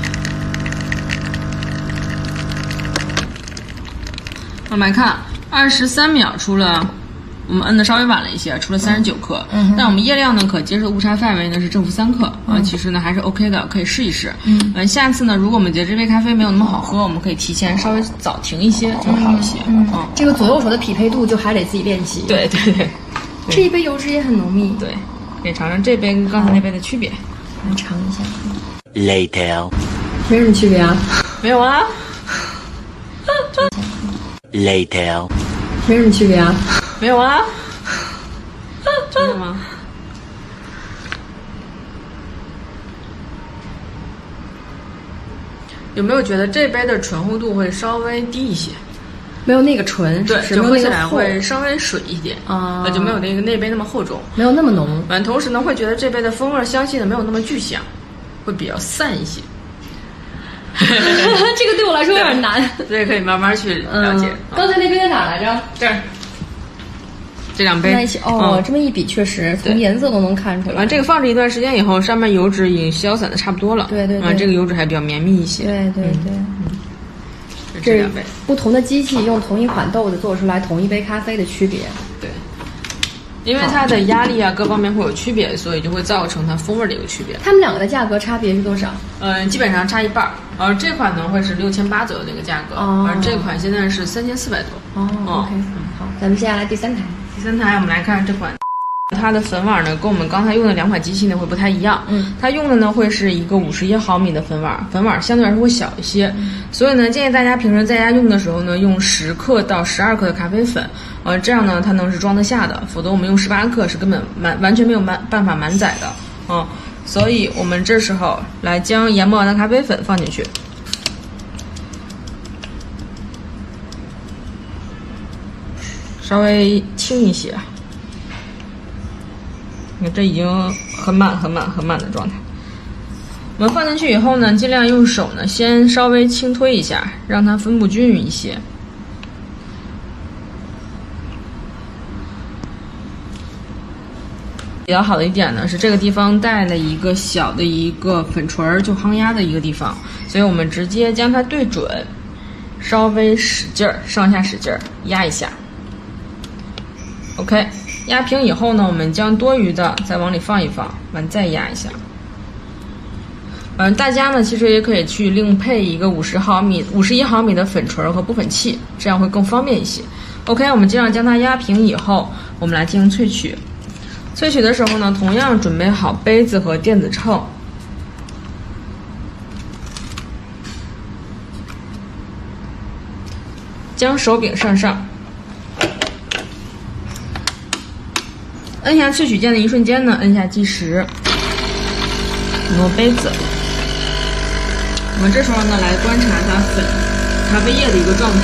我们来看，23秒出了。我们摁的稍微晚了一些，出了39克，但我们液量呢可接受误差范围呢是正负3克其实呢还是 OK 的，可以试一试。下次呢，如果我们觉得这杯咖啡没有那么好喝，我们可以提前稍微早停一些，就会好一些。 这个左右手的匹配度就还得自己练习。 对。 这一杯油脂也很浓密。 对，可以尝尝这杯跟刚才那杯的区别。 来尝一下。 Later。 没什么区别啊？ 没有啊。 Later。 没什么区别啊？ 没有啊？真的吗？有没有觉得这杯的醇厚度会稍微低一些？ 没有那个醇， 对，就喝起来会稍微水一点就没有那杯那么厚重， 没有那么浓。 完，同时呢，会觉得这杯的风味香气呢没有那么具象，会比较散一些。 这个对我来说有点难， 所以可以慢慢去了解。 刚才那杯在哪来着？ 这儿。 这两杯在一起这么一比，确实从颜色都能看出来。 完，这个放置一段时间以后，上面油脂已经消散的差不多了。 对对对， 这个油脂还比较绵密一些。 对对对， 这两杯不同的机器用同一款豆子做出来同一杯咖啡的区别。 对，因为它的压力啊各方面会有区别，所以就会造成它风味的一个区别。 它们两个的价格差别是多少？ 基本上差一半。这款呢会是6800左右的一个价格，而这款现在是3400多。 OK， 好，咱们接下来第三台。 第三台我们来看这款。它的粉碗呢，跟我们刚才用的两款机器呢会不太一样。它用的呢会是一个51毫米的粉碗，粉碗相对来说会小一些，所以呢建议大家平时在家用的时候呢，用10克到12克的咖啡粉，这样呢它能是装得下的，否则我们用18克是根本完全没有办法满载的。所以我们这时候来将研磨完的咖啡粉放进去。稍微轻一些。你看，这已经很满的状态。我们放进去以后呢，尽量用手呢先稍微轻推一下，让它分布均匀一些。比较好的一点呢是这个地方带了一个小的一个粉锤，就夯压的一个地方，所以我们直接将它对准，稍微使劲儿，上下使劲儿压一下。OK。压平以后呢，我们将多余的再往里放一放，完再压一下。大家呢其实也可以去另配一个51毫米的粉锤和拨粉器，这样会更方便一些。OK， 我们这样将它压平以后，我们来进行萃取。萃取的时候呢，同样准备好杯子和电子秤。将手柄上。摁下萃取键的一瞬间呢，摁下计时，挪杯子。我们这时候呢，来观察它粉咖啡液的一个状态。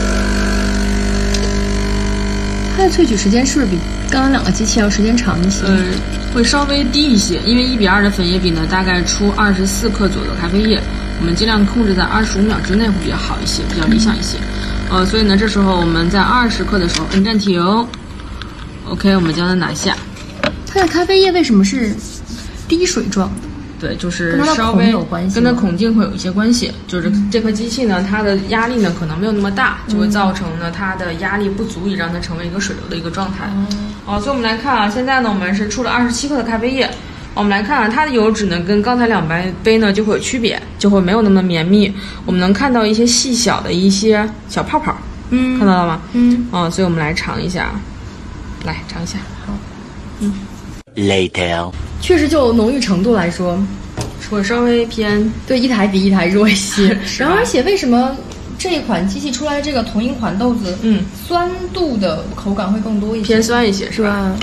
它的萃取时间是不是比刚刚两个机器要时间长一些？ 会稍微低一些，因为1:2的粉液比呢，大概出24克左右的咖啡液，我们尽量控制在25秒之内会比较好一些，比较理想一些。所以呢，这时候我们在20克的时候摁暂停。OK， 我们将它拿下。 它的咖啡液为什么是滴水状的？ 对，就是稍微跟它孔径会有一些关系。就是这颗机器呢，它的压力呢可能没有那么大，就会造成呢它的压力不足以让它成为一个水流的一个状态。所以我们来看啊，现在呢我们是出了27克的咖啡液。我们来看啊，它的油脂呢跟刚才两杯呢就会有区别，就会没有那么绵密。我们能看到一些细小的一些小泡泡，看到了吗？所以我们来尝一下。来尝一下，好 ，Later， 确实就浓郁程度来说， 会稍微偏对一台比一台弱一些。然后而且为什么这一款机器出来的这个同一款豆子，酸度的口感会更多一些， 偏酸一些，是吧？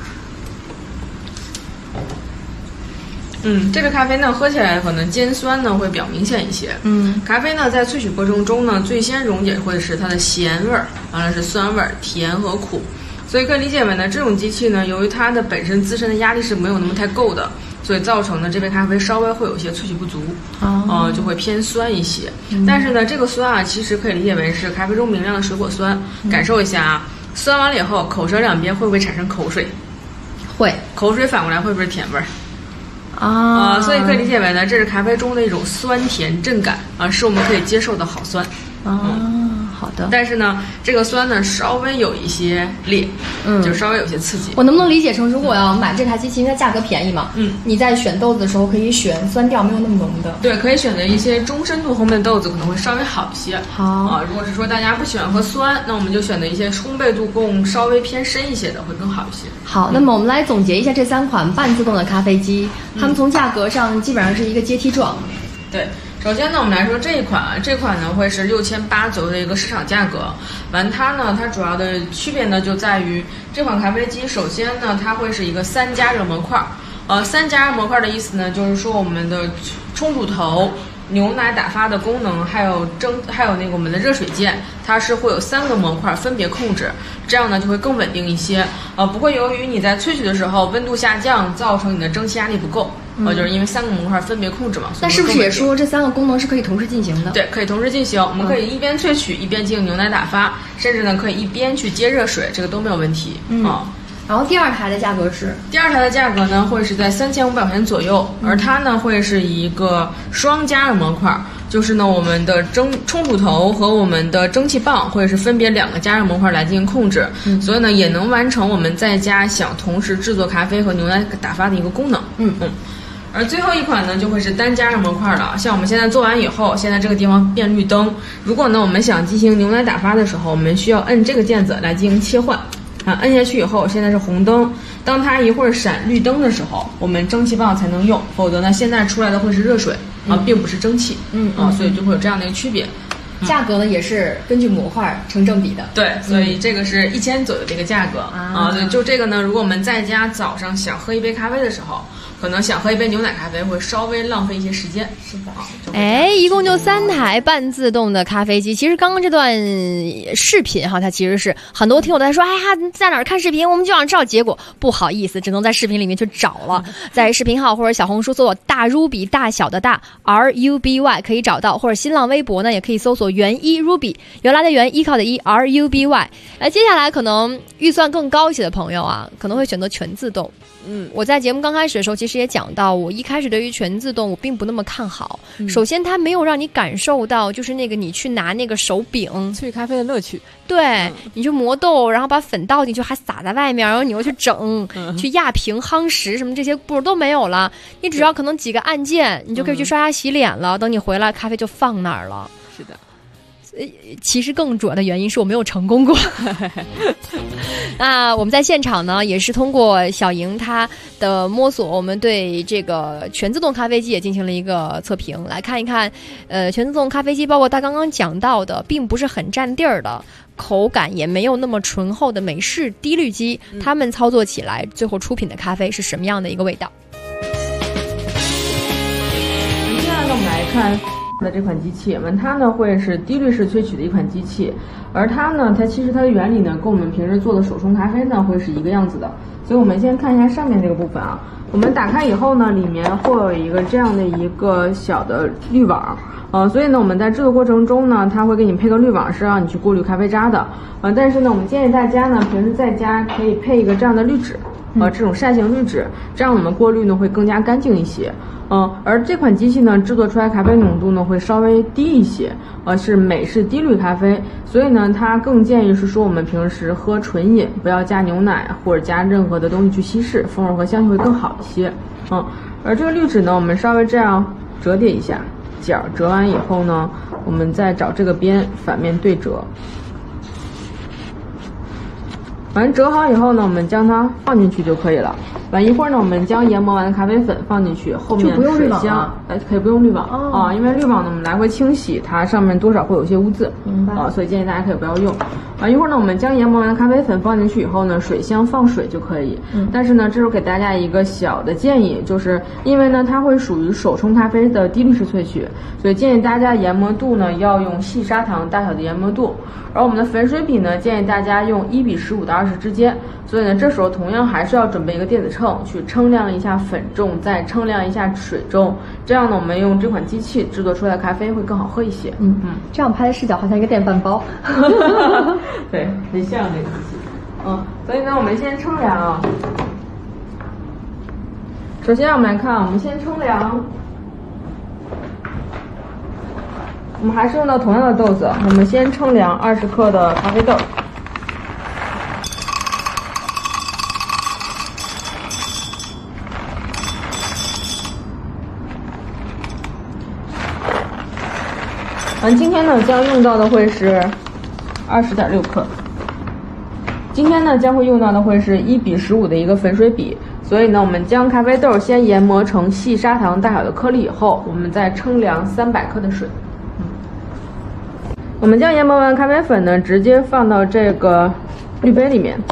这个咖啡呢喝起来可能尖酸呢会比较明显一些。咖啡呢在萃取过程中呢，最先溶解会是它的咸味儿，完了是酸味儿、甜和苦。所以可以理解为呢，这种机器呢，由于它的本身自身的压力是没有那么太够的，所以造成呢这杯咖啡稍微会有一些萃取不足，就会偏酸一些。但是呢，这个酸啊，其实可以理解为是咖啡中明亮的水果酸。感受一下啊，酸完了以后，口舌两边会不会产生口水？ 会，口水反过来会不会是甜味儿？所以可以理解为呢，这是咖啡中的一种酸甜震感是我们可以接受的好酸。 好的。 但是呢，这个酸呢稍微有一些烈，就稍微有些刺激。 我能不能理解成，如果要买这台机器，因为它价格便宜嘛，你在选豆子的时候可以选酸调没有那么浓的。 对，可以选择一些中深度烘焙的豆子，可能会稍微好一些。 好如果是说大家不喜欢喝酸，那我们就选择一些烘焙度更稍微偏深一些的，会更好一些。 好，那么我们来总结一下这3款半自动的咖啡机，它们从价格上基本上是一个阶梯状。 对。首先呢，我们来说这款呢会是6800左右的一个市场价格。完它主要的区别呢就在于这款咖啡机，首先呢它会是一个3加热模块。3加热模块的意思呢就是说我们的冲煮头、牛奶打发的功能，还有那个我们的热水键，它是会有3个模块分别控制，这样呢就会更稳定一些。不会由于你在萃取的时候温度下降，造成你的蒸汽压力不够。 就是因为3个模块分别控制嘛。 那是不是也说这3个功能是可以同时进行的？ 对，可以同时进行。我们可以一边萃取一边进行牛奶打发，甚至呢可以一边去接热水，这个都没有问题。 然后第2台的价格是？ 第2台的价格呢会是在3500块钱左右，而它呢会是一个双加热模块，就是呢我们的冲煮头和我们的蒸汽棒会是分别2个加热模块来进行控制，所以呢也能完成我们在家想同时制作咖啡和牛奶打发的一个功能。而最后一款呢就会是单加热模块了，像我们现在做完以后，现在这个地方变绿灯，如果呢我们想进行牛奶打发的时候，我们需要摁这个键子来进行切换。摁下去以后，现在是红灯，当它一会儿闪绿灯的时候，我们蒸汽棒才能用，否则呢现在出来的会是热水并不是蒸汽。所以就会有这样的一个区别。 价格呢也是根据模块成正比的。 对，所以这个是1000左右的一个价格对，就这个呢，如果我们在家早上想喝一杯咖啡的时候，可能想喝一杯牛奶咖啡会稍微浪费一些时间。是的。 一共就3台半自动的咖啡机。其实刚刚这段视频哈，它其实是很多听友在说，在哪儿看视频，我们就想知道结果。不好意思，只能在视频里面去找了。在视频号或者小红书搜索大 Ruby 大小的大 RUBY 可以找到，或者新浪微博呢也可以搜索原一 Ruby 原来的原依靠的依 RUBY。接下来可能预算更高一些的朋友啊，可能会选择全自动。我在节目刚开始的时候其实也讲到，我一开始对于全自动我并不那么看好。首先它没有让你感受到就是那个你去拿那个手柄萃咖啡的乐趣。 对，你就磨豆，然后把粉倒进去还洒在外面，然后你又去整去压平夯实什么这些步都没有了，你只要可能几个按键你就可以去刷牙洗脸了，等你回来咖啡就放那儿了。 是的。 其实更主要的原因是我没有成功过。我们在现场呢也是通过小莹她的摸索，我们对这个全自动咖啡机也进行了一个测评，来看一看全自动咖啡机包括他刚刚讲到的并不是很占地儿的，口感也没有那么醇厚的美式低滤机，他们操作起来最后出品的咖啡是什么样的一个味道。 接下来呢我们来看的这款机器，它呢会是低滤式萃取的一款机器，而它其实它的原理呢跟我们平时做的手冲咖啡呢会是一个样子的。所以我们先看一下上面这个部分啊，我们打开以后呢，里面会有一个这样的一个小的滤网。所以呢我们在制作过程中呢，它会给你配个滤网，是让你去过滤咖啡渣的。但是呢我们建议大家呢平时在家可以配一个这样的滤纸，这种扇形滤纸，这样我们过滤呢会更加干净一些。而这款机器呢制作出来咖啡浓度呢会稍微低一些，是美式低滤咖啡，所以呢它更建议是说我们平时喝纯饮，不要加牛奶或者加任何的东西去稀释，风味和香气会更好一些。而这个滤纸呢我们稍微这样折叠一下，角折完以后呢，我们再找这个边反面对折，完折好以后呢，我们将它放进去就可以了。完一会儿呢，我们将研磨完的咖啡粉放进去，后面水箱可以不用滤网因为滤网呢我们来回清洗，它上面多少会有些污渍，所以建议大家可以不要用。一会儿呢，我们将研磨完的咖啡粉放进去以后呢，水箱放水就可以。但是呢，这时候给大家一个小的建议，就是因为呢它会属于手冲咖啡的低滤式萃取，所以建议大家研磨度呢要用细砂糖大小的研磨度。而我们的粉水比呢，建议大家用1:15到20之间。所以呢，这时候同样还是要准备一个电子秤，去称量一下粉重，再称量一下水重。这样呢，我们用这款机器制作出来的咖啡会更好喝一些。 这样拍的视角好像一个电饭煲。 对，很像这个机器。所以呢，我们先称量。首先我们来看，我们先称量。我们还是用到同样的豆子，我们先称量20克的咖啡豆。今天呢将用到的会是20.6克。今天呢将会用到的会是1:15的一个粉水比。所以呢，我们将咖啡豆先研磨成细砂糖大小的颗粒以后，我们再称量300克的水。我们将研磨完咖啡粉呢，直接放到这个滤杯里面。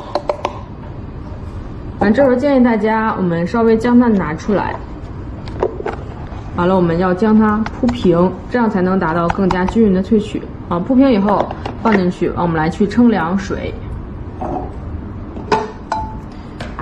这时候建议大家，我们稍微将它拿出来。完了，我们要将它铺平，这样才能达到更加均匀的萃取。铺平以后放进去，我们来去称量水。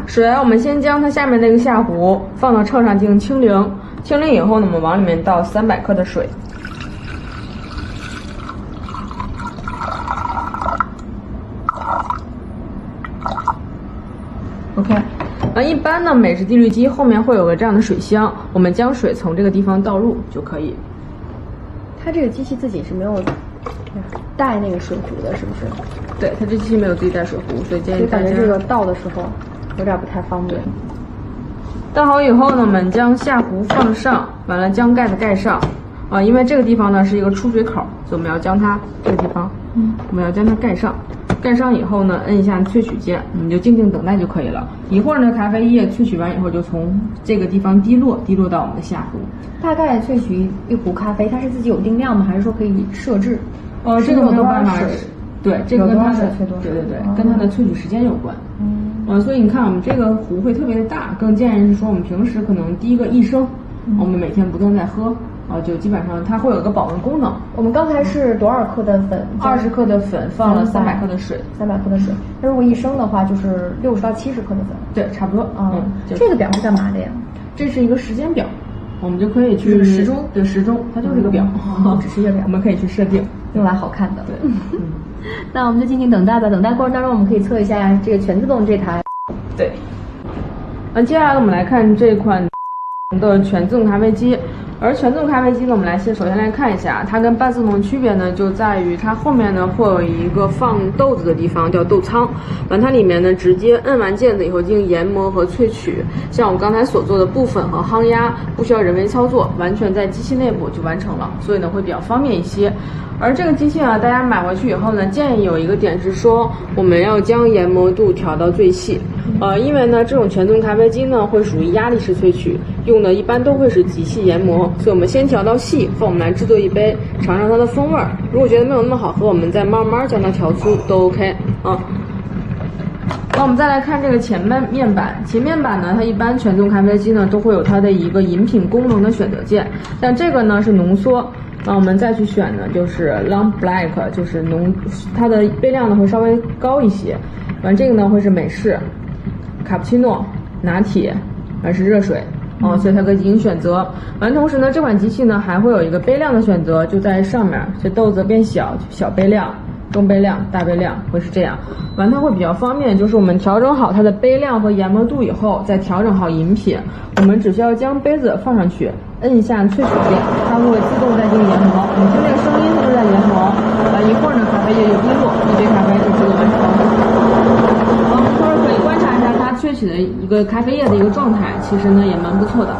水我们先将它下面那个下壶放到秤上进行清零，清零以后呢，我们往里面倒300克的水。OK， 一般呢，美式滴滤机后面会有个这样的水箱，我们将水从这个地方倒入就可以。 它这个机器自己是没有带那个水壶的，是不是？ 对，它这机器没有自己带水壶，所以建议大家。 感觉这个倒的时候有点不太方便。 倒好以后呢，我们将下壶放上，完了将盖子盖上。因为这个地方呢是一个出水口，所以我们要将它这个地方，我们要将它盖上。盖上以后呢，摁一下萃取键，你就静静等待就可以了。一会儿呢，咖啡液萃取完以后就从这个地方滴落到我们的下壶。 大概萃取一壶咖啡，它是自己有定量吗？还是说可以设置？ 这个没有办法。对，这个跟它的对，跟它的萃取时间有关。所以你看我们这个壶会特别的大，更建议是说我们平时可能第一个1升，我们每天不断在喝。就基本上它会有一个保温功能。 我们刚才是多少克的粉 ？20克的粉放了300克的水。 300克的水。那如果1升的话，就是60到70克的粉。 对，差不多。 这个表是干嘛的呀？ 这是一个时间表，我们就可以去时钟。 对，时钟，它就是一个表， 只是一个表， 我们可以去设定， 用来好看的。 对。 那我们就静静等待吧。等待过程当中，我们可以测一下这个全自动这台。 对。接下来我们来看这款的全自动咖啡机。而全自动咖啡机呢，我们首先来看一下它跟半自动区别呢，就在于它后面呢会有一个放豆子的地方，叫豆仓。它里面呢直接摁完键子以后进行研磨和萃取，像我们刚才所做的部粉和夯压，不需要人为操作，完全在机器内部就完成了，所以呢会比较方便一些。而这个机器大家买回去以后呢，建议有一个点是说，我们要将研磨度调到最细。因为呢，这种全自动咖啡机呢会属于压力式萃取，用的一般都会是极细研磨，所以我们先调到细，后我们来制作一杯，尝尝它的风味儿。如果觉得没有那么好喝，我们再慢慢将它调粗都 OK 啊。那我们再来看这个前面板呢，它一般全自动咖啡机呢都会有它的一个饮品功能的选择键，但这个呢是浓缩。那我们再去选呢，就是 Long Black， 就是它的杯量呢会稍微高一些。这个呢会是美式、卡布奇诺、拿铁，还是热水。所以它可以进行选择。同时呢，这款机器呢还会有一个杯量的选择，就在上面，这豆子变小，小杯量、中杯量、大杯量会是这样。它会比较方便，就是我们调整好它的杯量和研磨度以后，再调整好饮品，我们只需要将杯子放上去，摁一下萃取键，它会自动在进行研磨。你听那个声音就是在研磨。一会儿呢，咖啡液就滴落，一杯咖啡就制作完成。同时可以观察一下它萃取的一个咖啡液的一个状态，其实呢也蛮不错的。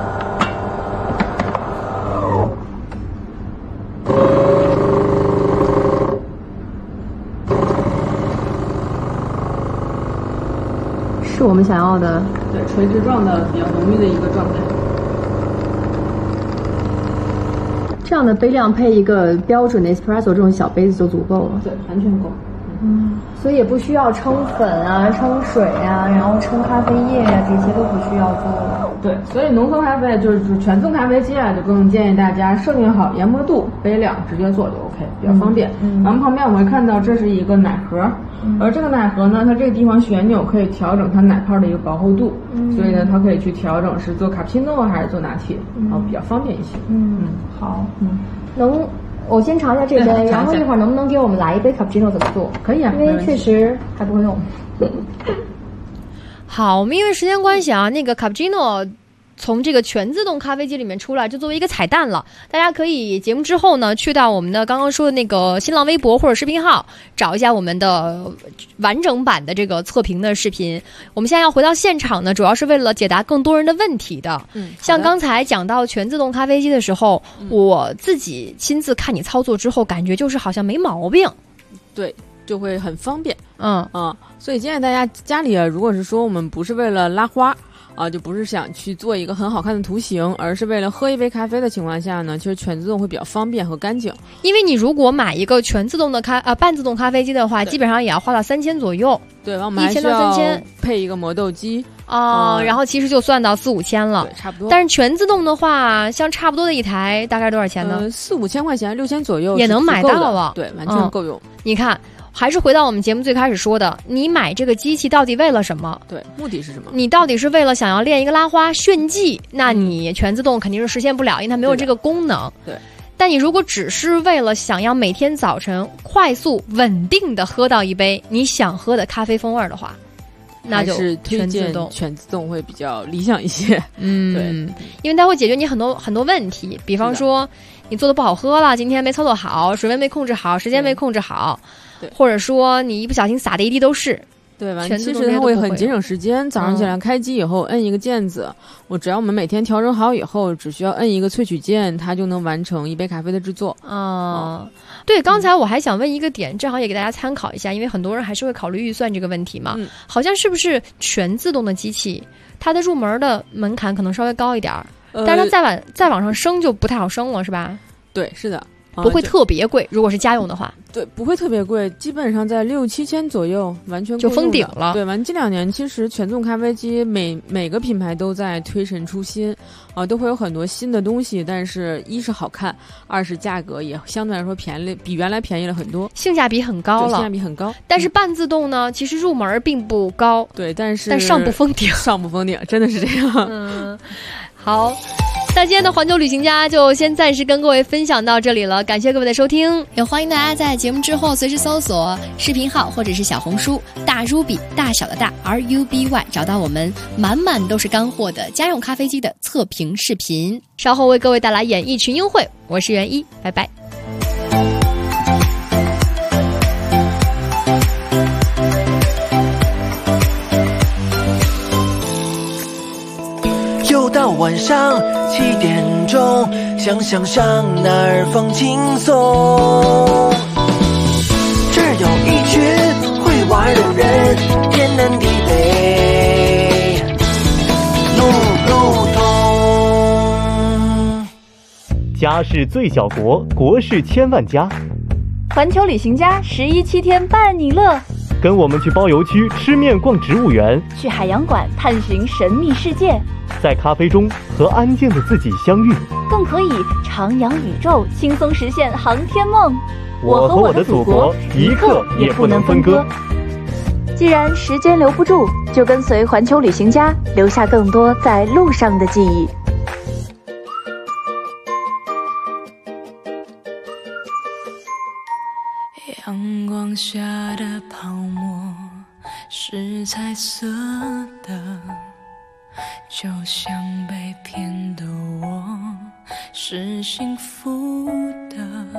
是我们想要的， 对，垂直状的比较浓郁的一个状态。 这样的杯量配一个标准的 espresso 这种小杯子就足够了， 对，完全够。 所以也不需要称粉啊、称水啊，然后称咖啡液啊，这些都不需要做了。 对，所以浓缩咖啡就是全自动咖啡机就更建议大家设定好研磨度、杯量，直接做就 OK， 比较方便。旁边我们会看到这是一个奶盒，而这个奶盒呢，它这个地方旋钮可以调整它奶泡的一个薄厚度，所以呢，它可以去调整是做卡布奇诺还是做拿铁，比较方便一些。 好，我先尝一下这杯，然后一会儿能不能给我们来一杯卡布奇诺怎么做？ 可以啊， 因为确实还不会弄。好，我们因为时间关系那个卡布奇诺从这个全自动咖啡机里面出来，就作为一个彩蛋了。大家可以节目之后呢，去到我们的刚刚说的那个新浪微博或者视频号，找一下我们的完整版的这个测评的视频。我们现在要回到现场呢，主要是为了解答更多人的问题的。像刚才讲到全自动咖啡机的时候，我自己亲自看你操作之后，感觉就是好像没毛病。 对，就会很方便。 所以建议大家家里如果是说我们不是为了拉花就不是想去做一个很好看的图形，而是为了喝一杯咖啡的情况下呢，其实全自动会比较方便和干净。 因为你如果买一个全自动的半自动咖啡机的话，基本上也要花到3000左右。 对，我们还需要配一个磨豆机然后其实就算到4、5千了， 差不多。 但是全自动的话，像差不多的一台大概多少钱呢？ 4、5千块钱，6000左右也能买到了。 对，完全够用。 你看。 还是回到我们节目最开始说的，你买这个机器到底为了什么？ 对，目的是什么？ 你到底是为了想要练一个拉花炫技，那你全自动肯定是实现不了，因为它没有这个功能。 对。 但你如果只是为了想要每天早晨快速稳定的喝到一杯你想喝的咖啡风味的话，那就推荐全自动会比较理想一些。对， 因为它会解决你很多问题，比方说你做的不好喝了，今天没操作好，水温没控制好，时间没控制好，或者说你一不小心洒的一地都是。 对吧？其实它会很节省时间。早上起来开机以后，摁一个键子，只要我们每天调整好以后，只需要摁一个萃取键，它就能完成一杯咖啡的制作。 对，刚才我还想问一个点，正好也给大家参考一下，因为很多人还是会考虑预算这个问题嘛。好像是不是全自动的机器，它的入门的门槛可能稍微高一点，但是它再往上升就不太好升了，是吧？ 对，是的。 不会特别贵，如果是家用的话。 对，不会特别贵，基本上在6-7千左右，完全就封顶了。 对，近2年其实全自动咖啡机每个品牌都在推陈出新，都会有很多新的东西，但是一是好看，二是价格也相对来说便宜，比原来便宜了很多， 性价比很高了。 性价比很高。 但是半自动呢，其实入门并不高。 对，但上不封顶， 上不封顶，真的是这样。 好。那今天的环球旅行家就先暂时跟各位分享到这里了，感谢各位的收听， 也欢迎大家在节目之后随时搜索视频号或者是小红书大 Ruby 大小的大 RUBY， 找到我们满满都是干货的家用咖啡机的测评视频。 稍后为各位带来演艺群优惠，我是袁一，拜拜。 又到晚上7点钟，想上哪儿放轻松？这儿有一群会玩的人，天南地北，路通。 家是最小国，国是千万家。 环球旅行家11-7天伴你乐。 跟我们去包邮区吃面逛植物园， 去海洋馆探寻神秘世界， 在咖啡中和安静的自己相遇， 更可以徜徉宇宙，轻松实现航天梦。 我和我的祖国一刻也不能分割。 既然时间留不住，就跟随环球旅行家，留下更多在路上的记忆。 阳光下的泡沫是彩色的，就像被骗的我是幸福的，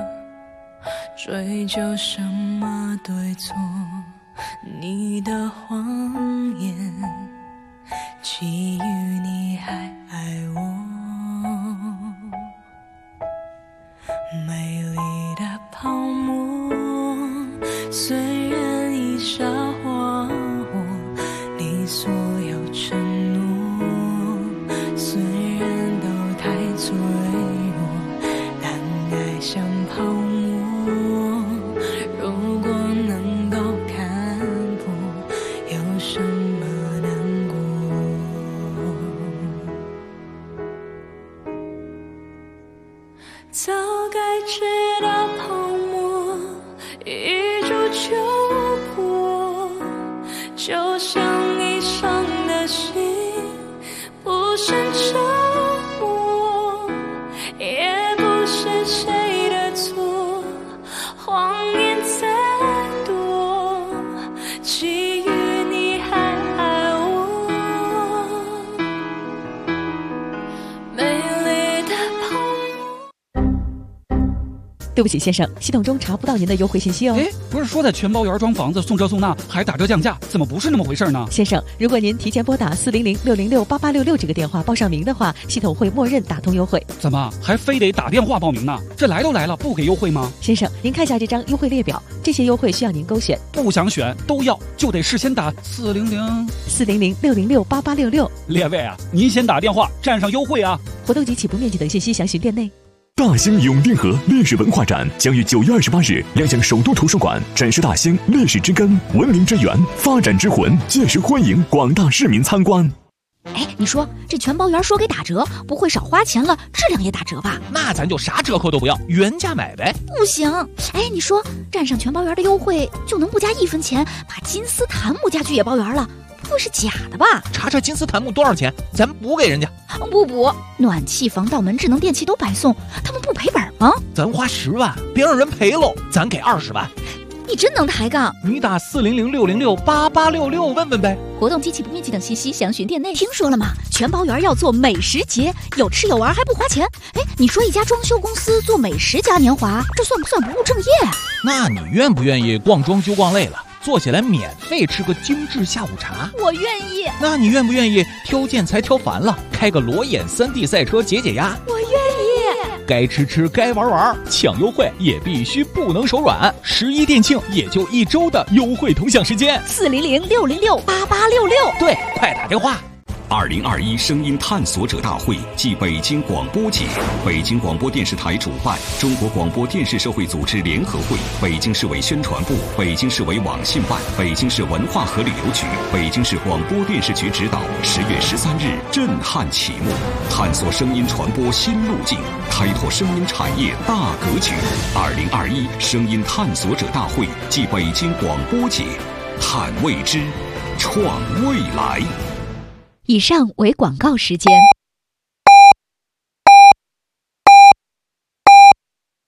追究什么对错，你的谎言基于你还爱我，美丽的泡沫虽然已沙化我你所有承诺，虽然都太脆弱，但爱像泡沫，如果能够看破，有什么难过？早该知道泡沫一触就破，就像已伤的心不胜折磨，也不是谁的错，谎言再多，基于你还爱我，美丽的泡沫。 对不起，先生，系统中查不到您的优惠信息哦。 哎，不是说在全包园装房子送这送那还打折降价，怎么不是那么回事呢？ 先生，如果您提前拨打400-606-8866这个电话报上名的话，系统会默认打通优惠。 怎么还非得打电话报名呢？这来都来了，不给优惠吗？ 先生，您看一下这张优惠列表，这些优惠需要您勾选。 不想选都要，就得事先打 400-606-8866。 列位啊，您先打电话占上优惠啊！ 活动及起步面积等信息详询店内。 大兴永定河历史文化展将于9月28日亮相首都图书馆，展示大兴历史之根、文明之源、发展之魂，届时欢迎广大市民参观。 哎，你说这全包圆说给打折，不会少花钱了，质量也打折吧？ 那咱就啥折扣都不要，原价买呗。 不行，哎，你说占上全包圆的优惠，就能不加1分钱把金丝檀木家具也包圆了？不会是假的吧？ 查查金丝檀木多少钱，咱补给人家。 不补，暖气、防盗门、智能电器都白送，他们不赔本吗？ 咱花10万，别让人赔喽，咱给20万。 你真能抬杠！ 你打400-606-8866问问呗。 活动、机器不面积等信息详询店内。听说了吗？全包圆要做美食节，有吃有玩还不花钱。哎，你说一家装修公司做美食嘉年华，这算不算不务正业啊？ 那你愿不愿意逛装修逛累了，坐起来免费吃个精致下午茶？ 我愿意。 那你愿不愿意挑建材挑烦了，开个裸眼3D 赛车解解压？ 我愿意。 该吃吃，该玩玩，抢优惠也必须不能手软。11店庆也就1周的优惠同享时间 ，400-606-8866。 对，快打电话。 2021声音探索者大会暨北京广播节，北京广播电视台主办，中国广播电视社会组织联合会，北京市委宣传部、北京市委网信办、北京市文化和旅游局、北京市广播电视局指导，10月13日震撼启幕，探索声音传播新路径，开拓声音产业大格局。2021声音探索者大会暨北京广播节，探未知，创未来。 以上为广告时间。